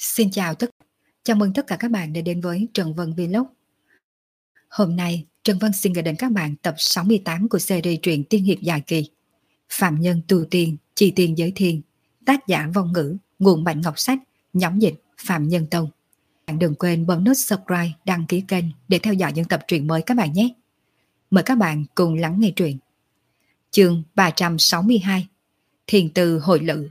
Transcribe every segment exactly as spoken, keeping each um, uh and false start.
Xin chào tất chào mừng tất cả các bạn đã đến với Trần Vân Vlog. Hôm nay, Trần Vân xin gửi đến các bạn tập sáu mươi tám của series truyện tiên hiệp dài kỳ Phạm Nhân Tu Tiên, Chi Tiên Giới Thiên, tác giả Vong Ngữ, nguồn Bạch Ngọc Sách, nhóm dịch Phạm Nhân Tông. Bạn đừng quên bấm nút subscribe, đăng ký kênh để theo dõi những tập truyện mới các bạn nhé. Mời các bạn cùng lắng nghe truyện. Chương ba trăm sáu mươi hai, Thiền Từ Hội Lự.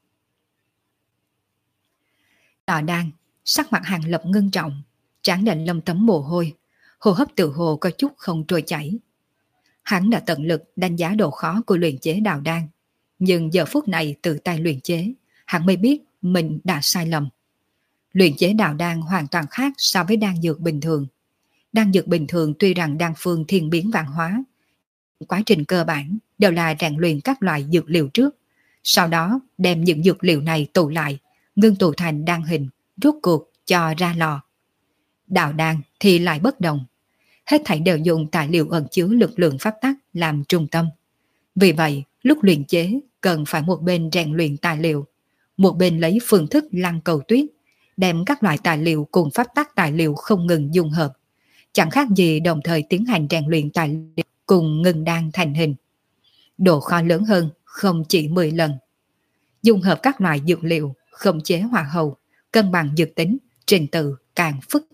Lò Đan, sắc mặt Hàng Lập ngưng trọng, trán đành lông tấm mồ hôi, hô hấp tự hồ có chút không trôi chảy. Hắn đã tận lực đánh giá độ khó của luyện chế đào đan, nhưng giờ phút này tự tay luyện chế, hắn mới biết mình đã sai lầm. Luyện chế đào đan hoàn toàn khác so với đan dược bình thường. Đan dược bình thường tuy rằng đan phương thiên biến vạn hóa, quá trình cơ bản đều là rèn luyện các loại dược liệu trước, sau đó đem những dược liệu này tụ lại, ngưng tụ thành đan hình, rốt cuộc cho ra lò. Đạo đan thì lại bất đồng. Hết thảy đều dùng tài liệu ẩn chứa lực lượng pháp tắc làm trung tâm. Vì vậy, lúc luyện chế cần phải một bên rèn luyện tài liệu, một bên lấy phương thức lăng cầu tuyết, đem các loại tài liệu cùng pháp tắc tài liệu không ngừng dung hợp. Chẳng khác gì đồng thời tiến hành rèn luyện tài liệu cùng ngừng đan thành hình. Độ khó lớn hơn không chỉ mười lần. Dung hợp các loại dược liệu, khống chế hỏa hầu, cân bằng dược tính, trình tự càng phức.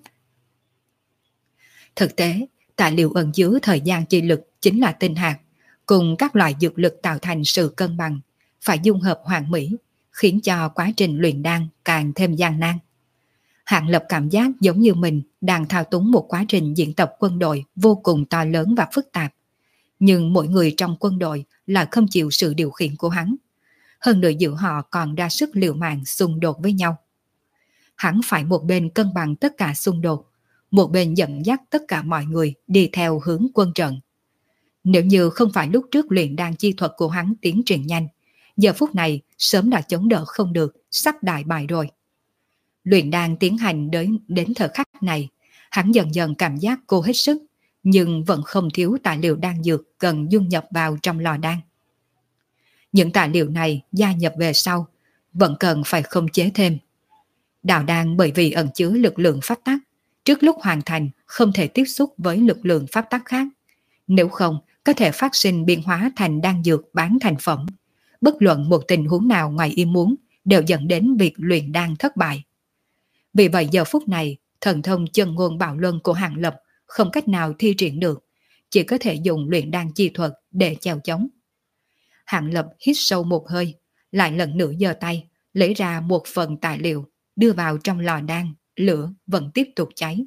Thực tế, tài liệu ẩn chứa thời gian chi lực chính là tinh hạt, cùng các loại dược lực tạo thành sự cân bằng, phải dung hợp hoàn mỹ, khiến cho quá trình luyện đan càng thêm gian nan. Hạng Lập cảm giác giống như mình đang thao túng một quá trình diễn tập quân đội vô cùng to lớn và phức tạp. Nhưng mỗi người trong quân đội lại không chịu sự điều khiển của hắn. Hơn nữa giữa họ còn ra sức liều mạng xung đột với nhau. Hắn phải một bên cân bằng tất cả xung đột, một bên dẫn dắt tất cả mọi người đi theo hướng quân trận. Nếu như không phải lúc trước luyện đan chi thuật của hắn tiến triển nhanh, giờ phút này sớm đã chống đỡ không được, sắp đại bại rồi. Luyện đan tiến hành đến, đến thời khắc này, hắn dần dần cảm giác cô hết sức, nhưng vẫn không thiếu tài liệu đan dược cần dung nhập vào trong lò đan. Những tài liệu này gia nhập về sau, vẫn cần phải khống chế thêm. Đào đan bởi vì ẩn chứa lực lượng pháp tắc, trước lúc hoàn thành không thể tiếp xúc với lực lượng pháp tắc khác. Nếu không, có thể phát sinh biến hóa thành đan dược bán thành phẩm. Bất luận một tình huống nào ngoài ý muốn đều dẫn đến việc luyện đan thất bại. Vì vậy giờ phút này, thần thông chân ngôn bạo luân của Hàng Lập không cách nào thi triển được, chỉ có thể dùng luyện đan chi thuật để chèo chống. Hàng Lập hít sâu một hơi, lại lần nữa giơ tay, lấy ra một phần tài liệu, đưa vào trong lò đan, lửa vẫn tiếp tục cháy.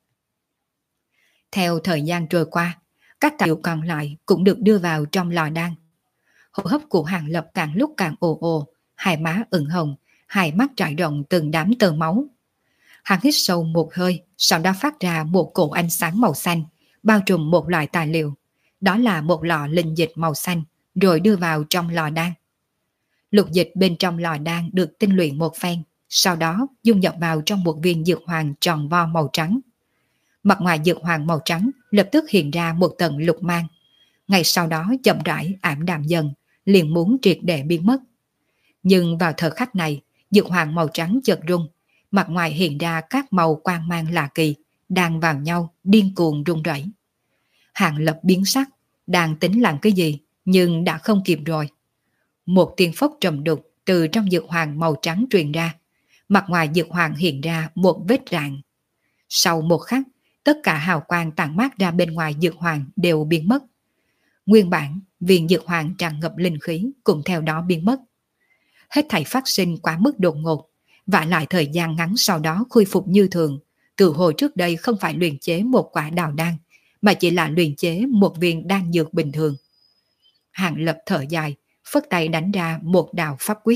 Theo thời gian trôi qua, các tài liệu còn lại cũng được đưa vào trong lò đan. Hô hấp của Hàng Lập càng lúc càng ồ ồ, hai má ửng hồng, hai mắt trải rộng từng đám tơ máu. Hắn hít sâu một hơi, sau đó phát ra một cổ ánh sáng màu xanh, bao trùm một loại tài liệu. Đó là một lọ linh dịch màu xanh, rồi đưa vào trong lò đan. Lục dịch bên trong lò đan được tinh luyện một phen, sau đó dung nhập vào trong một viên dược hoàng tròn vo màu trắng. Mặt ngoài dược hoàng màu trắng lập tức hiện ra một tầng lục mang. Ngay sau đó chậm rãi ảm đạm dần, liền muốn triệt để biến mất. Nhưng vào thời khắc này, dược hoàng màu trắng chợt rung, mặt ngoài hiện ra các màu quang mang lạ kỳ, đang vào nhau điên cuồng rung rẩy. Hàng Lập biến sắc, đang tính làm cái gì, nhưng đã không kịp rồi. Một tiếng phốc trầm đục từ trong dược hoàng màu trắng truyền ra, mặt ngoài dược hoàng hiện ra một vết rạn. Sau một khắc, tất cả hào quang tản mát ra bên ngoài dược hoàng đều biến mất. Nguyên bản, viên dược hoàng tràn ngập linh khí cũng theo đó biến mất. Hết thảy phát sinh quá mức đột ngột, và lại thời gian ngắn sau đó khôi phục như thường. Từ hồi trước đây không phải luyện chế một quả đào đan, mà chỉ là luyện chế một viên đan dược bình thường. Hàng Lập thở dài, phất tay đánh ra một đạo pháp quyết.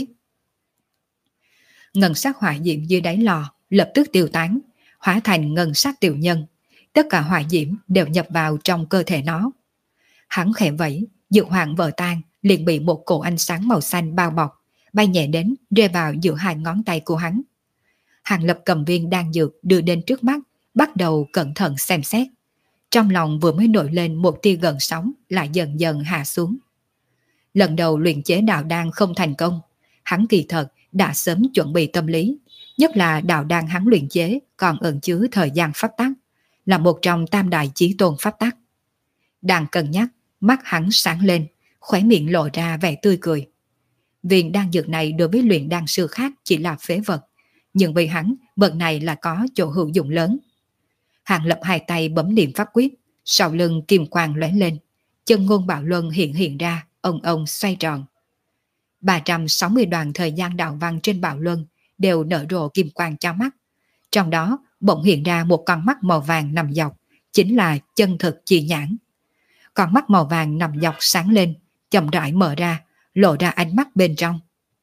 Ngân sắc hỏa diễm dưới đáy lò lập tức tiêu tán, hóa thành ngân sắc tiểu nhân. Tất cả hỏa diễm đều nhập vào trong cơ thể nó. Hắn khẽ vẫy, dược hoàng vỡ tan, liền bị một cổ ánh sáng màu xanh bao bọc, bay nhẹ đến rơi vào giữa hai ngón tay của hắn. Hàng Lập cầm viên đan dược đưa đến trước mắt, bắt đầu cẩn thận xem xét. Trong lòng vừa mới nổi lên một tia gợn sóng, lại dần dần hạ xuống. Lần đầu luyện chế đạo đan không thành công, hắn kỳ thật đã sớm chuẩn bị tâm lý, Nhất là đạo đan hắn luyện chế còn ẩn chứa thời gian pháp tắc, là một trong tam đại chí tôn pháp tắc. Đang cân nhắc, mắt hắn sáng lên, khóe miệng lộ ra vẻ tươi cười. Viên đan dược này đối với luyện đan sư khác chỉ là phế vật, nhưng vì hắn, vật này là có chỗ hữu dụng lớn. Hàng Lập hai tay bấm niệm pháp quyết, sau lưng kim quang lóe lên, chân ngôn bạo luân hiện hiện ra, ông ông xoay tròn. ba trăm sáu mươi đoàn thời gian đạo văn trên bạo luân đều nở rộ kim quang cho mắt. Trong đó bỗng hiện ra một con mắt màu vàng nằm dọc, chính là chân thực chi nhãn. Con mắt màu vàng nằm dọc sáng lên, chậm rãi mở ra, lộ ra ánh mắt bên trong.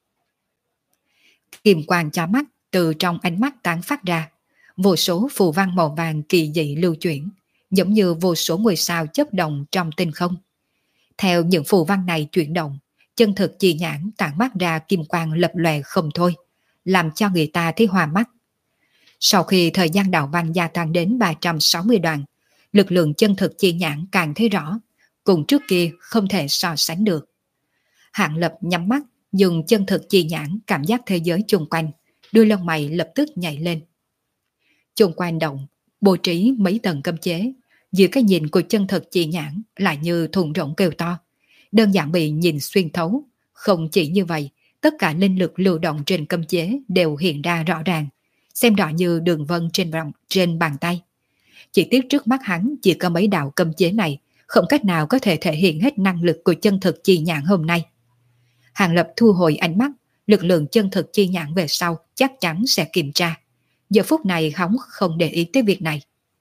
Kim quang cho mắt từ trong ánh mắt tán phát ra, vô số phù văn màu vàng kỳ dị lưu chuyển, giống như vô số ngôi sao chớp động trong tinh không. Theo những phù văn này chuyển động, chân thực chi nhãn tản mắt ra kim quang lập lòe không thôi, làm cho người ta thấy hoa mắt. Sau khi thời gian đạo văn gia tăng đến ba trăm sáu mươi đoạn, lực lượng chân thực chi nhãn càng thấy rõ, cùng trước kia không thể so sánh được. Hạng Lập nhắm mắt, dùng chân thực chi nhãn cảm giác thế giới chung quanh, đuôi lông mày lập tức nhảy lên. Chung quanh động, bố trí mấy tầng cấm chế, giữa cái nhìn của chân thực chi nhãn lại như thùng rỗng kêu to, đơn giản bị nhìn xuyên thấu. Không chỉ như vậy, tất cả linh lực lưu động trên cấm chế đều hiện ra rõ ràng, xem rõ như đường vân trên vòng trên bàn tay. Chỉ tiếc trước mắt hắn chỉ có mấy đạo cấm chế này, không cách nào có thể thể hiện hết năng lực của chân thực chi nhãn hôm nay. Hàng Lập thu hồi ánh mắt, lực lượng chân thực chi nhãn về sau chắc chắn sẽ kiểm tra. Giờ phút này hắn không để ý tới việc này.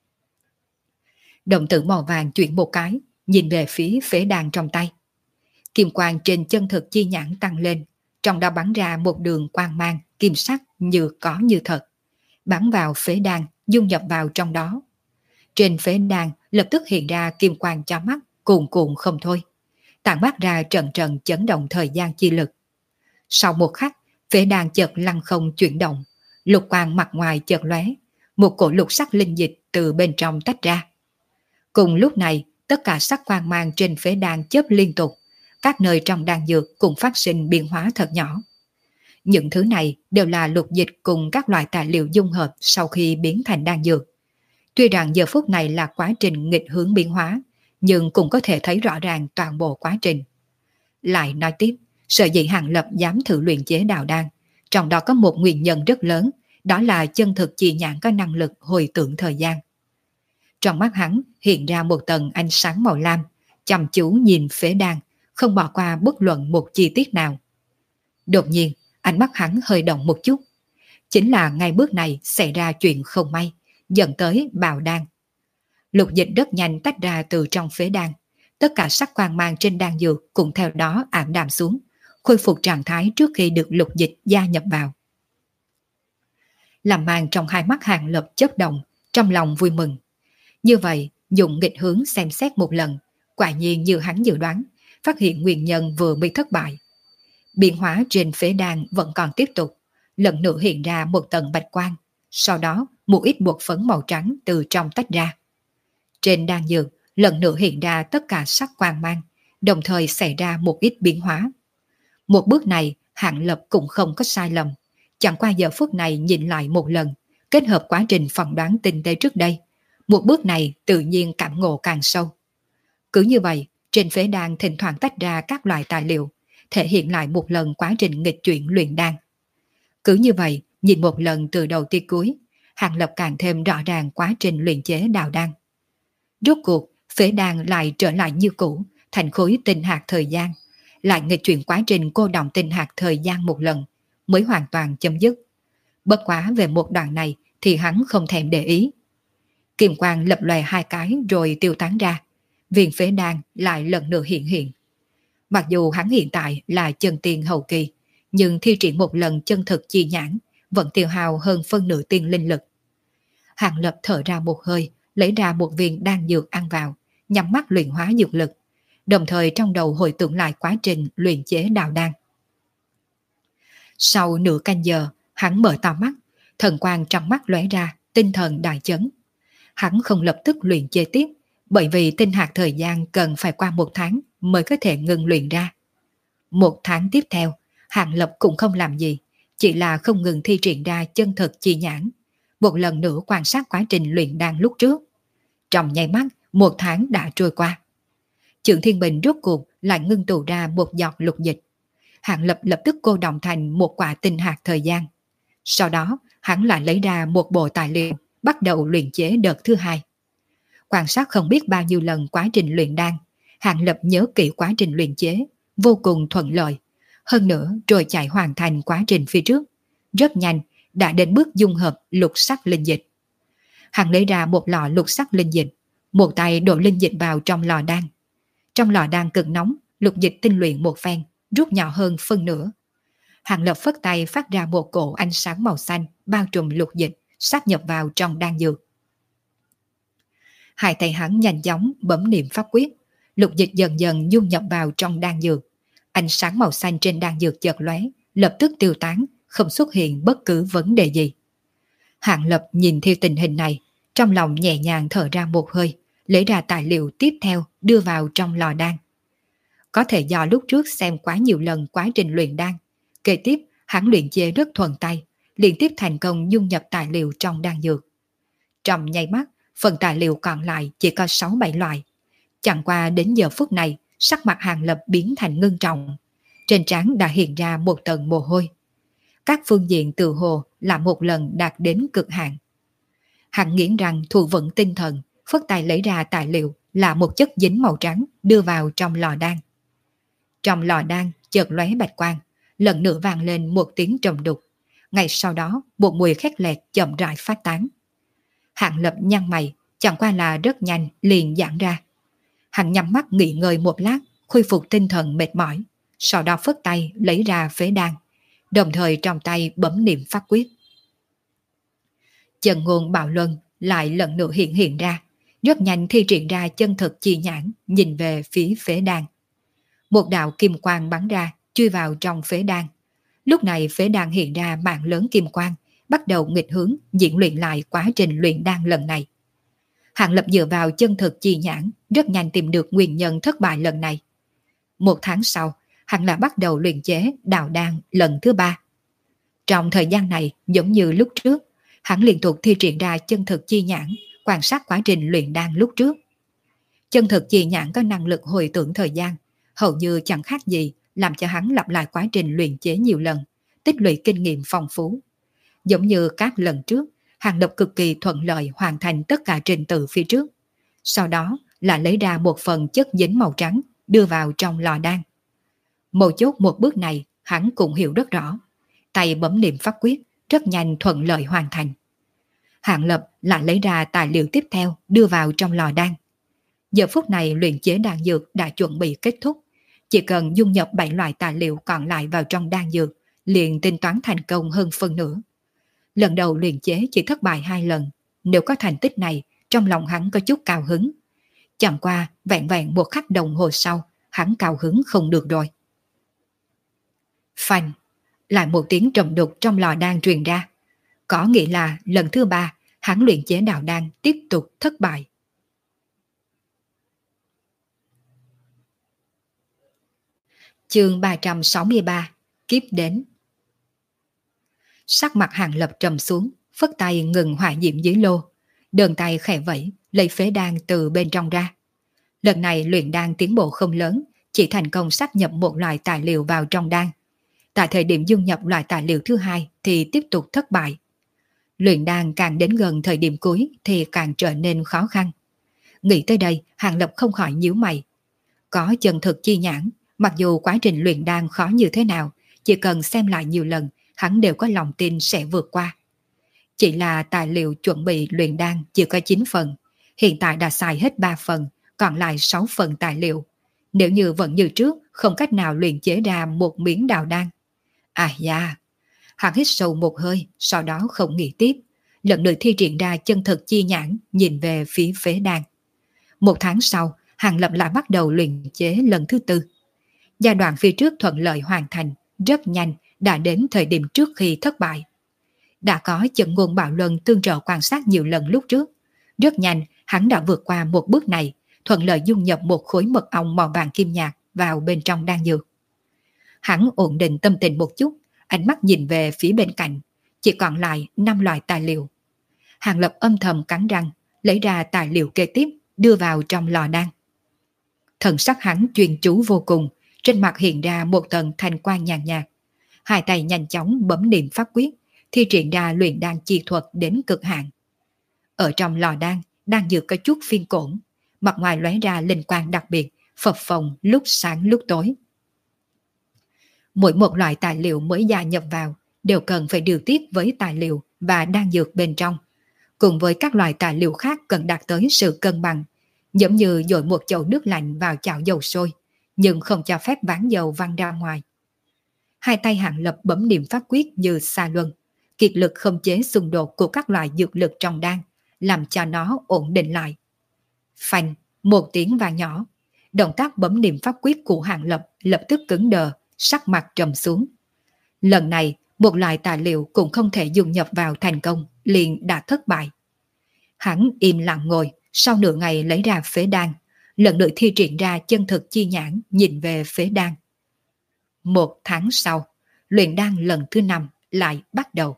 Đồng tử màu vàng chuyển một cái, nhìn về phía phế đàn trong tay. Kim quang trên chân thực chi nhãn tăng lên, trong đó bắn ra một đường quang mang kim sắc như có như thật, bắn vào phế đàn, dung nhập vào trong đó. Trên phế đàn lập tức hiện ra kim quang cho mắt, cuồn cuộn không thôi, tản mát ra trận trận chấn động thời gian chi lực. Sau một khắc, phế đàn chợt lăn không chuyển động, lục quang mặt ngoài chợt lóe, một cổ lục sắc linh dịch từ bên trong tách ra. Cùng lúc này, tất cả sắc quang mang trên phế đàn chớp liên tục, các nơi trong đan dược cũng phát sinh biến hóa thật nhỏ. Những thứ này đều là lục dịch cùng các loại tài liệu dung hợp sau khi biến thành đan dược. Tuy rằng giờ phút này là quá trình nghịch hướng biến hóa, nhưng cũng có thể thấy rõ ràng toàn bộ quá trình. Lại nói tiếp, sở dĩ Hàng Lập dám thử luyện chế đạo đan, trong đó có một nguyên nhân rất lớn, đó là chân thực chi nhãn có năng lực hồi tưởng thời gian. Trong mắt hắn hiện ra một tầng ánh sáng màu lam, chăm chú nhìn phế đan, không bỏ qua bất luận một chi tiết nào. Đột nhiên, ánh mắt hắn hơi động một chút. Chính là ngay bước này xảy ra chuyện không may, dẫn tới bào đan. Lục dịch rất nhanh tách ra từ trong phế đan, tất cả sắc quang mang trên đan dược cũng theo đó ảm đạm xuống, khôi phục trạng thái trước khi được lục dịch gia nhập vào. Làm màn trong hai mắt Hàng Lập chớp động, trong lòng vui mừng. Như vậy, dùng nghịch hướng xem xét một lần, quả nhiên như hắn dự đoán, phát hiện nguyên nhân vừa bị thất bại. Biến hóa trên phế đan vẫn còn tiếp tục, lần nữa hiện ra một tầng bạch quang, sau đó một ít bột phấn màu trắng từ trong tách ra. Trên đan dược, lần nữa hiện ra tất cả sắc quang mang, đồng thời xảy ra một ít biến hóa. Một bước này, Hạng Lập cũng không có sai lầm, chẳng qua giờ phút này nhìn lại một lần, kết hợp quá trình phỏng đoán tinh tế trước đây, một bước này tự nhiên cảm ngộ càng sâu. Cứ như vậy, trên phế đan thỉnh thoảng tách ra các loại tài liệu, thể hiện lại một lần quá trình nghịch chuyển luyện đan. Cứ như vậy, nhìn một lần từ đầu tới cuối, Hàng Lập càng thêm rõ ràng quá trình luyện chế đạo đan. Rốt cuộc, phế đan lại trở lại như cũ, thành khối tinh hạt thời gian, lại nghịch chuyển quá trình cô đọng tinh hạt thời gian một lần, mới hoàn toàn chấm dứt. Bất quá về một đoạn này thì hắn không thèm để ý. Kim quang lập lòe hai cái rồi tiêu tán ra, viên phế đan lại lần nữa hiện hiện. Mặc dù hắn hiện tại là chân tiên hậu kỳ, nhưng thi triển một lần chân thực chi nhãn vẫn tiêu hao hơn phân nửa tiên linh lực. Hàng Lập thở ra một hơi, lấy ra một viên đan dược ăn vào, nhắm mắt luyện hóa dược lực, đồng thời trong đầu hồi tưởng lại quá trình luyện chế đạo đan. Sau nửa canh giờ, hắn mở to mắt, thần quang trong mắt lóe ra, tinh thần đại chấn. Hắn không lập tức luyện chế tiếp, bởi vì tinh hạt thời gian cần phải qua một tháng mới có thể ngừng luyện ra. Một tháng tiếp theo, Hàng Lập cũng không làm gì, chỉ là không ngừng thi triển ra chân thực chi nhãn, một lần nữa quan sát quá trình luyện đan lúc trước. Trong nháy mắt, một tháng đã trôi qua. Trương Thiên Bình rốt cuộc lại ngưng tụ ra một giọt lục dịch. Hạng Lập lập tức cô động thành một quả tinh hạt thời gian. Sau đó, hắn lại lấy ra một bộ tài liệu, bắt đầu luyện chế đợt thứ hai. Quan sát không biết bao nhiêu lần quá trình luyện đan, Hạng Lập nhớ kỹ quá trình luyện chế, vô cùng thuận lợi. Hơn nữa, rồi chạy hoàn thành quá trình phía trước. Rất nhanh, đã đến bước dung hợp lục sắc linh dịch. Hắn lấy ra một lọ lục sắc linh dịch, một tay đổ linh dịch vào trong lò đan. Trong lò đan cực nóng, lục dịch tinh luyện một phen, rút nhỏ hơn phân nửa. Hàng Lập phất tay phát ra một cổ ánh sáng màu xanh bao trùm lục dịch, sát nhập vào trong đan dược. Hai tay hắn nhanh chóng bấm niệm pháp quyết, lục dịch dần dần dung nhập vào trong đan dược. Ánh sáng màu xanh trên đan dược chợt lóe, lập tức tiêu tán, không xuất hiện bất cứ vấn đề gì. Hạng Lập nhìn theo tình hình này, trong lòng nhẹ nhàng thở ra một hơi, lấy ra tài liệu tiếp theo đưa vào trong lò đan. Có thể do lúc trước xem quá nhiều lần quá trình luyện đan, kế tiếp hắn luyện chế rất thuần tay, liên tiếp thành công dung nhập tài liệu trong đan dược. Trong nháy mắt, phần tài liệu còn lại chỉ có sáu bảy loại. Chẳng qua đến giờ phút này, sắc mặt Hạng Lập biến thành ngưng trọng. Trên trán đã hiện ra một tầng mồ hôi. Các phương diện tự hồ là một lần đạt đến cực hạn. Hắn nghiến răng thu vững tinh thần, phất tay lấy ra tài liệu là một chất dính màu trắng đưa vào trong lò đan. Trong lò đan chợt lóe bạch quang, lần nữa vang lên một tiếng trầm đục. Ngay sau đó, một mùi khét lẹt chậm rãi phát tán. Hạng Lập nhăn mày, chẳng qua là rất nhanh liền giãn ra. Hắn nhắm mắt nghỉ ngơi một lát, khôi phục tinh thần mệt mỏi, sau đó phất tay lấy ra phế đan, đồng thời trong tay bấm niệm pháp quyết. Chân ngôn bạo luân lại lần nữa hiện hiện ra, rất nhanh thi triển ra chân thực chi nhãn, nhìn về phía phế đan. Một đạo kim quang bắn ra, chui vào trong phế đan. Lúc này phế đan hiện ra mạng lớn kim quang, bắt đầu nghịch hướng diễn luyện lại quá trình luyện đan lần này. Hạng Lập dựa vào chân thực chi nhãn, rất nhanh tìm được nguyên nhân thất bại lần này. Một tháng sau, hắn lại bắt đầu luyện chế đào đan lần thứ ba. Trong thời gian này, giống như lúc trước, hắn liên tục thi triển ra chân thực chi nhãn, quan sát quá trình luyện đan lúc trước. Chân thực chi nhãn có năng lực hồi tưởng thời gian, hầu như chẳng khác gì làm cho hắn lặp lại quá trình luyện chế nhiều lần, tích lũy kinh nghiệm phong phú. Giống như các lần trước, Hạng Lập cực kỳ thuận lợi hoàn thành tất cả trình tự phía trước. Sau đó là lấy ra một phần chất dính màu trắng đưa vào trong lò đan. Một chốt một bước này hắn cũng hiểu rất rõ. Tay bấm niệm pháp quyết, rất nhanh thuận lợi hoàn thành. Hạng Lập lại lấy ra tài liệu tiếp theo đưa vào trong lò đan. Giờ phút này luyện chế đan dược đã chuẩn bị kết thúc. Chỉ cần dung nhập bảy loại tài liệu còn lại vào trong đan dược, liền tính toán thành công hơn phân nửa. Lần đầu luyện chế chỉ thất bại hai lần, nếu có thành tích này, trong lòng hắn có chút cao hứng. Chẳng qua, vẹn vẹn một khắc đồng hồ sau, hắn cao hứng không được rồi. Phanh, lại một tiếng trầm đục trong lò đan truyền ra. Có nghĩa là lần thứ ba, hắn luyện chế đạo đan tiếp tục thất bại. Chương ba trăm sáu mươi ba, kiếp đến. Sắc mặt Hạng Lập trầm xuống, phất tay ngừng hỏa diệm dưới lô, đơn tay khẽ vẫy, lấy phế đan từ bên trong ra. Lần này luyện đan tiến bộ không lớn, chỉ thành công sáp nhập một loại tài liệu vào trong đan. Tại thời điểm dung nhập loại tài liệu thứ hai thì tiếp tục thất bại. Luyện đan càng đến gần thời điểm cuối thì càng trở nên khó khăn. Nghĩ tới đây, Hạng Lập không khỏi nhíu mày. Có chân thực chi nhãn, mặc dù quá trình luyện đan khó như thế nào, chỉ cần xem lại nhiều lần, hắn đều có lòng tin sẽ vượt qua. Chỉ là tài liệu chuẩn bị luyện đan chỉ có chín phần, hiện tại đã xài hết ba phần, còn lại sáu phần tài liệu. Nếu như vẫn như trước, không cách nào luyện chế ra một miếng đào đan. À da, hắn hít sâu một hơi, sau đó không nghĩ tiếp, lần lượt thi triển ra chân thực chi nhãn, nhìn về phía phế đan. Một tháng sau, Hạng Lập lại bắt đầu luyện chế lần thứ tư. Giai đoạn phía trước thuận lợi hoàn thành, rất nhanh đã đến thời điểm trước khi thất bại. Đã có Chân Ngôn Bạo Luân tương trợ quan sát nhiều lần lúc trước. Rất nhanh, hắn đã vượt qua một bước này, thuận lợi dung nhập một khối mật ong màu vàng kim nhạt vào bên trong đan dược. Hắn ổn định tâm tình một chút, ánh mắt nhìn về phía bên cạnh, chỉ còn lại năm loại tài liệu. Hàng Lập âm thầm cắn răng, lấy ra tài liệu kế tiếp, đưa vào trong lò đan. Thần sắc hắn chuyên chú vô cùng, trên mặt hiện ra một tầng thanh quang nhàn nhạt. Hai tay nhanh chóng bấm niệm pháp quyết, thi triển ra luyện đan chi thuật đến cực hạn. Ở trong lò đan, đang dược có chút phiên cổn, mặt ngoài lóe ra linh quang đặc biệt, phập phồng lúc sáng lúc tối. Mỗi một loại tài liệu mới gia nhập vào đều cần phải điều tiết với tài liệu và đan dược bên trong, cùng với các loại tài liệu khác cần đạt tới sự cân bằng, giống như dội một chậu nước lạnh vào chảo dầu sôi, nhưng không cho phép ván dầu văng ra ngoài. Hai tay Hàng Lập bấm niệm pháp quyết như xa luân, kiệt lực khống chế xung đột của các loại dược lực trong đan, làm cho nó ổn định lại. Phanh, một tiếng vang nhỏ, động tác bấm niệm pháp quyết của Hàng Lập lập tức cứng đờ, sắc mặt trầm xuống. Lần này, một loại tài liệu cũng không thể dùng nhập vào thành công, liền đã thất bại. Hắn im lặng ngồi, sau nửa ngày lấy ra phế đan, lần nữa thi triển ra chân thực chi nhãn nhìn về phế đan. Một tháng sau, luyện đan lần thứ năm lại bắt đầu.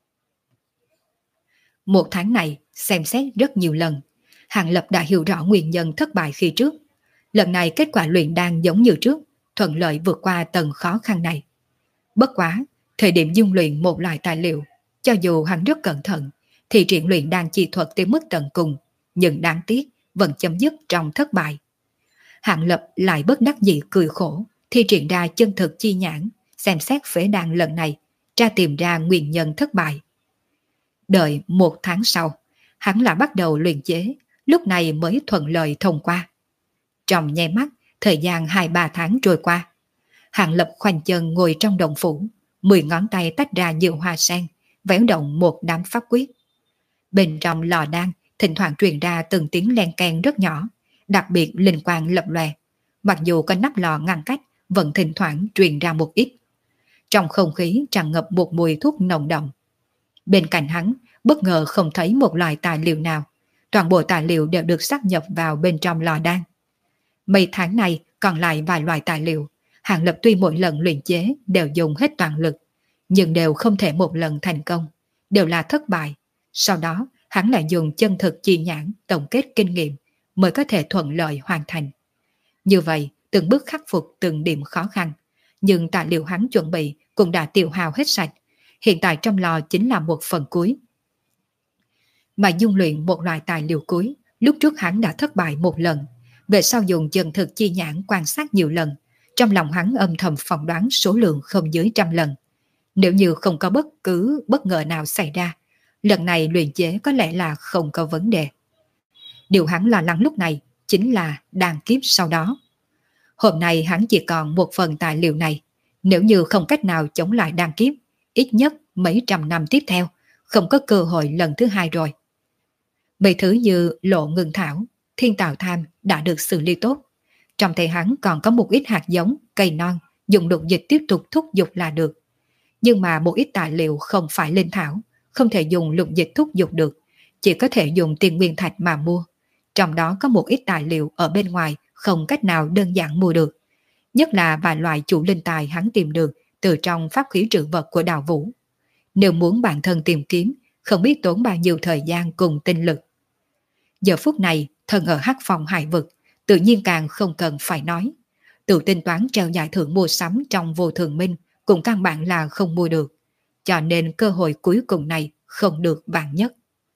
Một tháng này, xem xét rất nhiều lần, Hàng Lập đã hiểu rõ nguyên nhân thất bại khi trước. Lần này kết quả luyện đan giống như trước, thuận lợi vượt qua tầng khó khăn này. Bất quá, thời điểm dung luyện một loại tài liệu, cho dù hắn rất cẩn thận, thì triển luyện đan chi thuật tới mức tận cùng, nhưng đáng tiếc vẫn chấm dứt trong thất bại. Hàng Lập lại bất đắc dĩ cười khổ, thi triển ra chân thực chi nhãn, xem xét phế đan lần này, tra tìm ra nguyên nhân thất bại. Đợi một tháng sau, hắn lại bắt đầu luyện chế, lúc này mới thuận lợi thông qua. Trong nháy mắt, thời gian hai ba tháng trôi qua. Hàng Lập khoanh chân ngồi trong động phủ, mười ngón tay tách ra nhiều hoa sen, véo động một đám pháp quyết. Bên trong lò đan, thỉnh thoảng truyền ra từng tiếng len keng rất nhỏ, đặc biệt linh quang lập lòe. Mặc dù có nắp lò ngăn cách, vẫn thỉnh thoảng truyền ra một ít. Trong không khí tràn ngập một mùi thuốc nồng đậm. Bên cạnh hắn, bất ngờ không thấy một loại tài liệu nào. Toàn bộ tài liệu đều được sáp nhập vào bên trong lò đan. Mấy tháng này còn lại vài loại tài liệu, Hàng Lập tuy mỗi lần luyện chế đều dùng hết toàn lực, nhưng đều không thể một lần thành công, đều là thất bại. Sau đó, hắn lại dùng chân thực chi nhãn tổng kết kinh nghiệm mới có thể thuận lợi hoàn thành. Như vậy, từng bước khắc phục từng điểm khó khăn, nhưng tài liệu hắn chuẩn bị cũng đã tiêu hao hết sạch, hiện tại trong lò chính là một phần cuối. Mà dung luyện một loại tài liệu cuối, lúc trước hắn đã thất bại một lần, về sau dùng chân thực chi nhãn quan sát nhiều lần, trong lòng hắn âm thầm phỏng đoán số lượng không dưới trăm lần. Nếu như không có bất cứ bất ngờ nào xảy ra, lần này luyện chế có lẽ là không có vấn đề. Điều hắn lo lắng lúc này chính là đan kiếp sau đó. Hôm nay hắn chỉ còn một phần tài liệu này, nếu như không cách nào chống lại đan kiếp, ít nhất mấy trăm năm tiếp theo, không có cơ hội lần thứ hai rồi. Mấy thứ như lộ ngưng thảo, thiên tạo tham đã được xử lý tốt. Trong tay hắn còn có một ít hạt giống, cây non, dùng lục dịch tiếp tục thúc dục là được. Nhưng mà một ít tài liệu không phải linh thảo, không thể dùng lục dịch thúc dục được, chỉ có thể dùng tiền nguyên thạch mà mua. Trong đó có một ít tài liệu ở bên ngoài không cách nào đơn giản mua được. Nhất là vài loại chủ linh tài hắn tìm được từ trong pháp khí trữ vật của Đào Vũ. Nếu muốn bản thân tìm kiếm, không biết tốn bao nhiêu thời gian cùng tinh lực. Giờ phút này, thân ở hắc phòng hải vực, tự nhiên càng không cần phải nói. Tự tính toán treo giải thưởng mua sắm trong vô thường minh cũng căn bản là không mua được. Cho nên cơ hội cuối cùng này không được vạn nhất.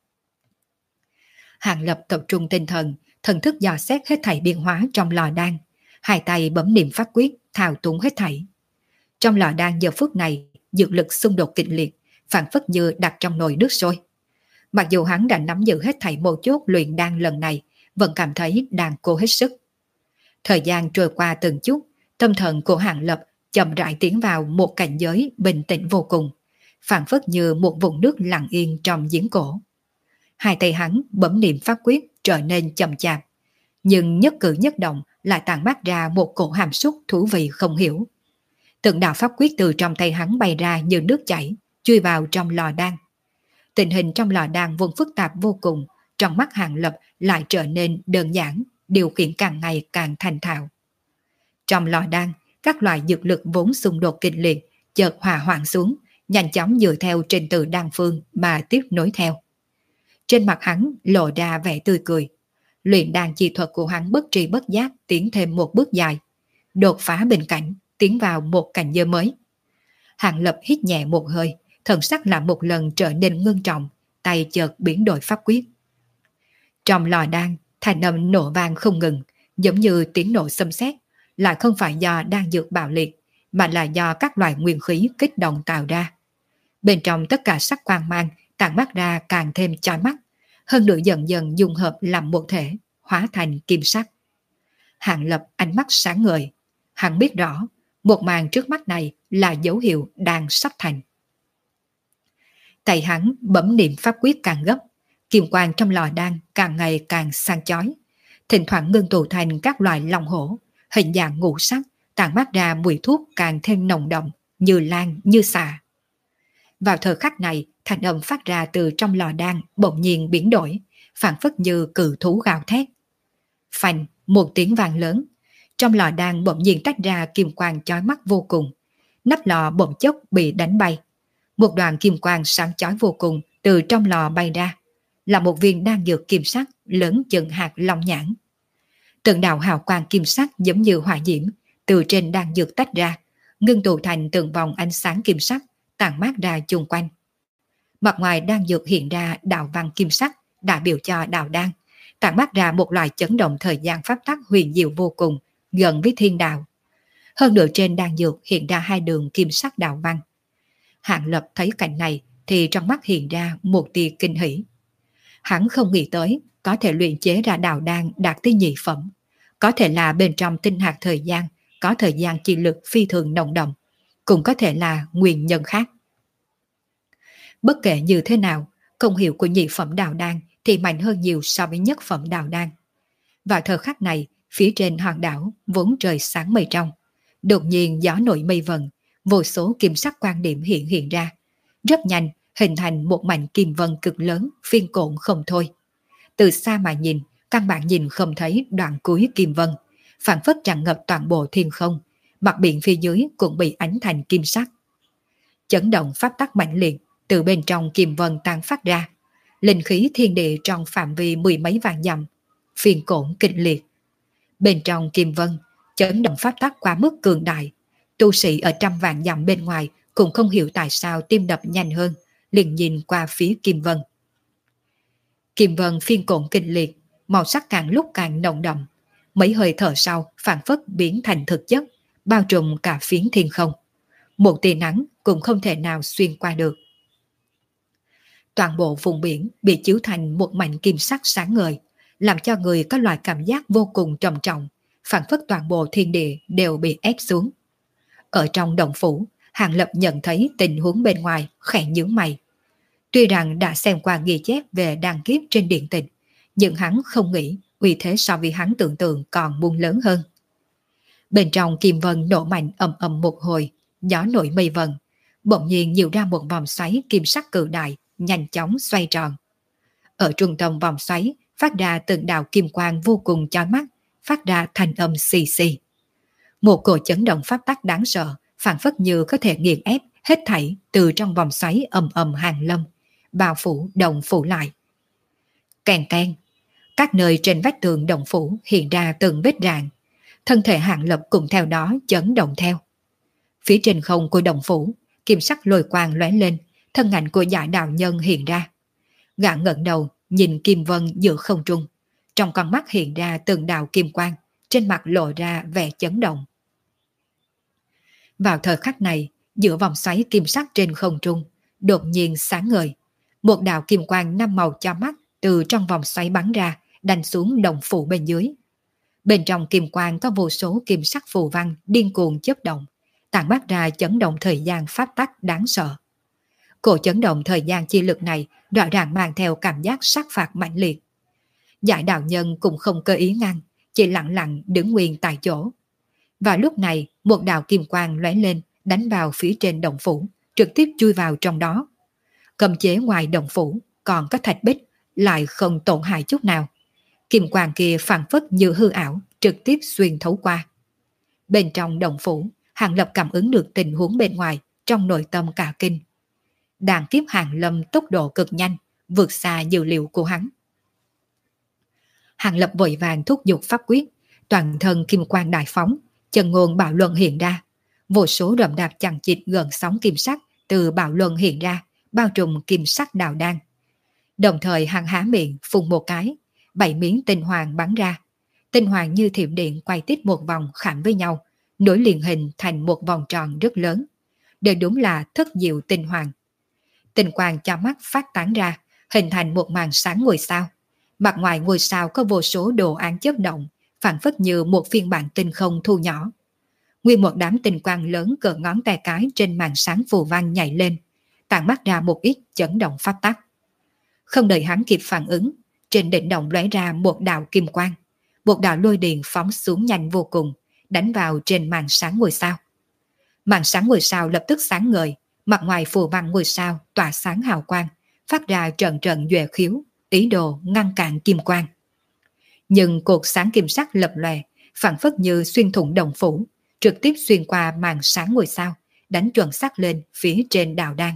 Hàng Lập tập trung tinh thần, thần thức dò xét hết thảy biến hóa trong lò đan. Hai tay bấm niệm pháp quyết, thao túng hết thảy. Trong lò đan giờ phút này, dược lực xung đột kịch liệt, phản phất như đặt trong nồi nước sôi. Mặc dù hắn đã nắm giữ hết thảy một chốt luyện đan lần này, vẫn cảm thấy đang cố hết sức. Thời gian trôi qua từng chút, tâm thần của Hàng Lập chậm rãi tiến vào một cảnh giới bình tĩnh vô cùng, phản phất như một vùng nước lặng yên trong giếng cổ. Hai tay hắn bấm niệm pháp quyết trở nên chậm chạp, nhưng nhất cử nhất động lại tản mát ra một cổ hàm xúc thú vị không hiểu. Từng đạo pháp quyết từ trong tay hắn bay ra như nước chảy, chui vào trong lò đan. Tình hình trong lò đan vốn phức tạp vô cùng, trong mắt Hàng Lập lại trở nên đơn giản, điều khiển càng ngày càng thành thạo. Trong lò đan, các loại dược lực vốn xung đột kịch liệt chợt hòa hoãn xuống, nhanh chóng dựa theo trình tự đan phương mà tiếp nối theo. Trên mặt hắn lộ ra vẻ tươi cười. Luyện đan chi thuật của hắn bất tri bất giác tiến thêm một bước dài, đột phá bình cảnh, tiến vào một cảnh giới mới. Hàng Lập hít nhẹ một hơi, thần sắc lại một lần trở nên ngưng trọng, tay chợt biến đổi pháp quyết. Trong lò đan, thanh âm nổ vang không ngừng, giống như tiếng nổ xâm xét, lại không phải do đan dược bạo liệt, mà là do các loại nguyên khí kích động tạo ra. Bên trong tất cả sắc quang mang tản mắt ra càng thêm chói mắt, hơn nữa dần dần dung hợp làm một thể, hóa thành kim sắc. Hàng Lập ánh mắt sáng ngời, hắn biết rõ, một màn trước mắt này là dấu hiệu đang sắp thành. Tay hắn bấm niệm pháp quyết càng gấp, kim quang trong lò đan càng ngày càng sáng chói, thỉnh thoảng ngưng tụ thành các loại long hổ, hình dạng ngũ sắc, tản mát ra mùi thuốc càng thêm nồng đậm, như lan như xà. Vào thời khắc này, thanh âm phát ra từ trong lò đan bỗng nhiên biến đổi, phảng phất như cự thú gào thét. Phanh, một tiếng vang lớn, trong lò đan bỗng nhiên tách ra kim quang chói mắt vô cùng, nắp lò bỗng chốc bị đánh bay. Một đoàn kim quang sáng chói vô cùng từ trong lò bay ra, là một viên đan dược kim sắc lớn chừng hạt long nhãn. Từng đạo hào quang kim sắc giống như hỏa diễm từ trên đan dược tách ra, ngưng tụ thành từng vòng ánh sáng kim sắc tản mát ra chung quanh. Mặt ngoài đan dược hiện ra đạo văn kim sắc, đại biểu cho đạo đan, tản mát ra một loại chấn động thời gian pháp tắc huyền diệu vô cùng, gần với thiên đạo. Hơn nữa trên đan dược hiện ra hai đường kim sắc đạo văn. Hạng Lập thấy cảnh này thì trong mắt hiện ra một tia kinh hỉ. Hắn không nghĩ tới có thể luyện chế ra đạo đan đạt tới nhị phẩm, có thể là bên trong tinh hạt thời gian có thời gian chi lực phi thường nồng đậm, cũng có thể là nguyên nhân khác. Bất kể như thế nào, công hiệu của nhị phẩm đạo đan thì mạnh hơn nhiều so với nhất phẩm đạo đan. Vào thời khắc này, phía trên hòn đảo vốn trời sáng mây trong, đột nhiên gió nổi mây vần, vô số kim sắc quan điểm hiện hiện ra, rất nhanh hình thành một mảnh kim vân cực lớn, phiên cộn không thôi. Từ xa mà nhìn, căn bản nhìn không thấy đoạn cuối kim vân, phản phất tràn ngập toàn bộ thiên không, mặt biển phía dưới cũng bị ánh thành kim sắc. Chấn động pháp tắc mạnh liệt từ bên trong kim vân tan phát ra, linh khí thiên địa trong phạm vi mười mấy vạn dặm, phiên cổn kịch liệt. Bên trong kim vân, chấn động pháp tắc quá mức cường đại, tu sĩ ở trăm vạn dặm bên ngoài cũng không hiểu tại sao tim đập nhanh hơn, liền nhìn qua phía kim vân. Kim vân phiên cổn kịch liệt, màu sắc càng lúc càng nồng đậm, mấy hơi thở sau phản phất biến thành thực chất, bao trùm cả phiến thiên không. Một tia nắng cũng không thể nào xuyên qua được. Toàn bộ vùng biển bị chiếu thành một mảnh kim sắc sáng ngời, làm cho người có loại cảm giác vô cùng trầm trọng, phản phất toàn bộ thiên địa đều bị ép xuống. Ở trong động phủ, Hàng Lập nhận thấy tình huống bên ngoài, khẽ nhướng mày. Tuy rằng đã xem qua ghi chép về đàn kiếp trên điện tịch, nhưng hắn không nghĩ uy thế so với hắn tưởng tượng còn muôn lớn hơn. Bên trong kim vân nổ mạnh ầm ầm một hồi, gió nổi mây vần, bỗng nhiên nhiều ra một vòng xoáy kim sắc cự đại, nhanh chóng xoay tròn. Ở trung tâm vòng xoáy phát ra từng đạo kim quang vô cùng chói mắt, phát ra thanh âm xì xì. Một cổ chấn động pháp tắc đáng sợ, phản phất như có thể nghiền ép hết thảy từ trong vòng xoáy ầm ầm hàng lâm, bao phủ động phủ lại. Kèn keng, các nơi trên vách tường động phủ hiện ra từng vết rạn, thân thể Hàng Lập cùng theo đó chấn động theo. Phía trên không của động phủ, kim sắc lôi quang lóe lên, thân ảnh của Giải đạo nhân hiện ra. Gã ngẩng đầu nhìn kim vân giữa không trung, trong con mắt hiện ra từng đạo kim quang, trên mặt lộ ra vẻ chấn động. Vào thời khắc này, giữa vòng xoáy kim sắc trên không trung, đột nhiên sáng ngời, một đạo kim quang năm màu cho mắt từ trong vòng xoáy bắn ra, đánh xuống động phủ bên dưới. Bên trong kim quang có vô số kim sắc phù văn điên cuồng chớp động, tản mát ra chấn động thời gian pháp tắc đáng sợ. Cổ chấn động thời gian chi lực này rõ ràng mang theo cảm giác sát phạt mạnh liệt. Giải đạo nhân cũng không cơ ý ngăn, chỉ lặng lặng đứng nguyên tại chỗ. Vào lúc này, một đạo kim quang lóe lên, đánh vào phía trên động phủ, trực tiếp chui vào trong đó. Cầm chế ngoài động phủ còn có thạch bích, lại không tổn hại chút nào. Kim quang kia phản phất như hư ảo, trực tiếp xuyên thấu qua. Bên trong động phủ, Hàng Lập cảm ứng được tình huống bên ngoài, trong nội tâm cả kinh. Đàn kiếp Hàng Lâm tốc độ cực nhanh, vượt xa dự liệu của hắn. Hàng Lập vội vàng thúc giục pháp quyết, toàn thân kim quang đại phóng, chân ngôn bạo luân hiện ra. Vô số rậm rạp chằng chịt gần sóng kim sắc từ bạo luân hiện ra, bao trùm kim sắc đào đan. Đồng thời hắn há miệng phun một cái, bảy miếng tinh hoàng bắn ra. Tinh hoàng như thiểm điện quay tít một vòng khảm với nhau, nối liền hình thành một vòng tròn rất lớn. Đây đúng là thất diệu tinh hoàng. Tinh quang cho mắt phát tán ra, hình thành một màn sáng ngôi sao. Mặt ngoài ngôi sao có vô số đồ án chớp động, phản phất như một phiên bản tinh không thu nhỏ. Nguyên một đám tinh quang lớn cỡ ngón tay cái trên màn sáng phù văn nhảy lên, tản mắt ra một ít chấn động pháp tắc. Không đợi hắn kịp phản ứng, trên đỉnh động lóe ra một đạo kim quang, một đạo lôi điện phóng xuống nhanh vô cùng, đánh vào trên màn sáng ngôi sao. Màn sáng ngôi sao lập tức sáng ngời, mặt ngoài phù văn ngôi sao tỏa sáng hào quang, phát ra trận trận duệ khiếu, ý đồ ngăn cản kim quang. Nhưng cột sáng kim sắc lập lòe, phản phất như xuyên thủng đồng phủ, trực tiếp xuyên qua màn sáng ngôi sao, đánh chuẩn xác lên phía trên đào đan.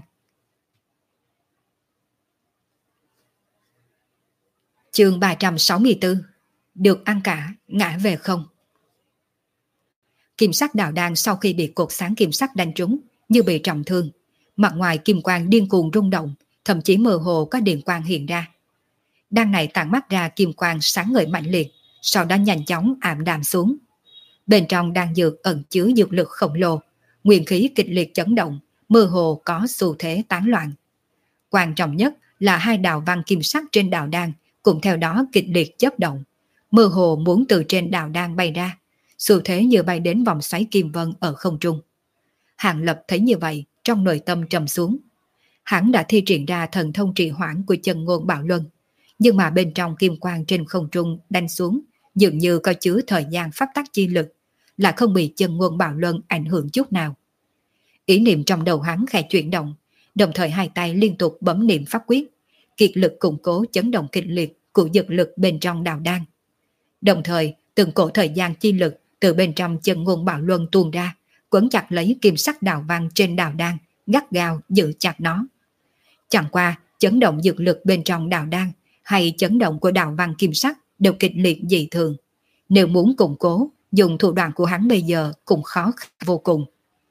Chương ba trăm sáu mươi tư. Được ăn cả, ngã về không. Kim sắc đào đan sau khi bị cột sáng kim sắc đánh trúng, như bị trọng thương. Mặt ngoài kim quang điên cuồng rung động, thậm chí mơ hồ có điện quang hiện ra. Đan này tản mắt ra kim quang sáng ngời mạnh liệt, sau đó nhanh chóng ảm đạm xuống. Bên trong đan dược ẩn chứa dược lực khổng lồ, nguyên khí kịch liệt chấn động, mơ hồ có xu thế tán loạn. Quan trọng nhất là hai đạo văn kim sắc trên đạo đan cũng theo đó kịch liệt chớp động, mơ hồ muốn từ trên đạo đan bay ra, xu thế như bay đến vòng xoáy kim vân ở không trung. Hàng Lập thấy như vậy, trong nội tâm trầm xuống. Hắn đã thi triển ra thần thông trì hoãn của chân ngôn bạo luân, nhưng mà bên trong kim quang trên không trung đánh xuống, dường như có chứa thời gian pháp tắc chi lực, là không bị chân ngôn bạo luân ảnh hưởng chút nào. Ý niệm trong đầu hắn khẽ chuyển động, đồng thời hai tay liên tục bấm niệm pháp quyết, kiệt lực củng cố chấn động kịch liệt của dược lực bên trong đào đan. Đồng thời, từng cổ thời gian chi lực từ bên trong chân ngôn bạo luân tuôn ra, quấn chặt lấy kim sắc đào văn trên đào đan, gắt gao giữ chặt nó. Chẳng qua, chấn động dược lực bên trong đào đan hay chấn động của đào văn kim sắc đều kịch liệt dị thường. Nếu muốn củng cố, dùng thủ đoạn của hắn bây giờ cũng khó khăn vô cùng.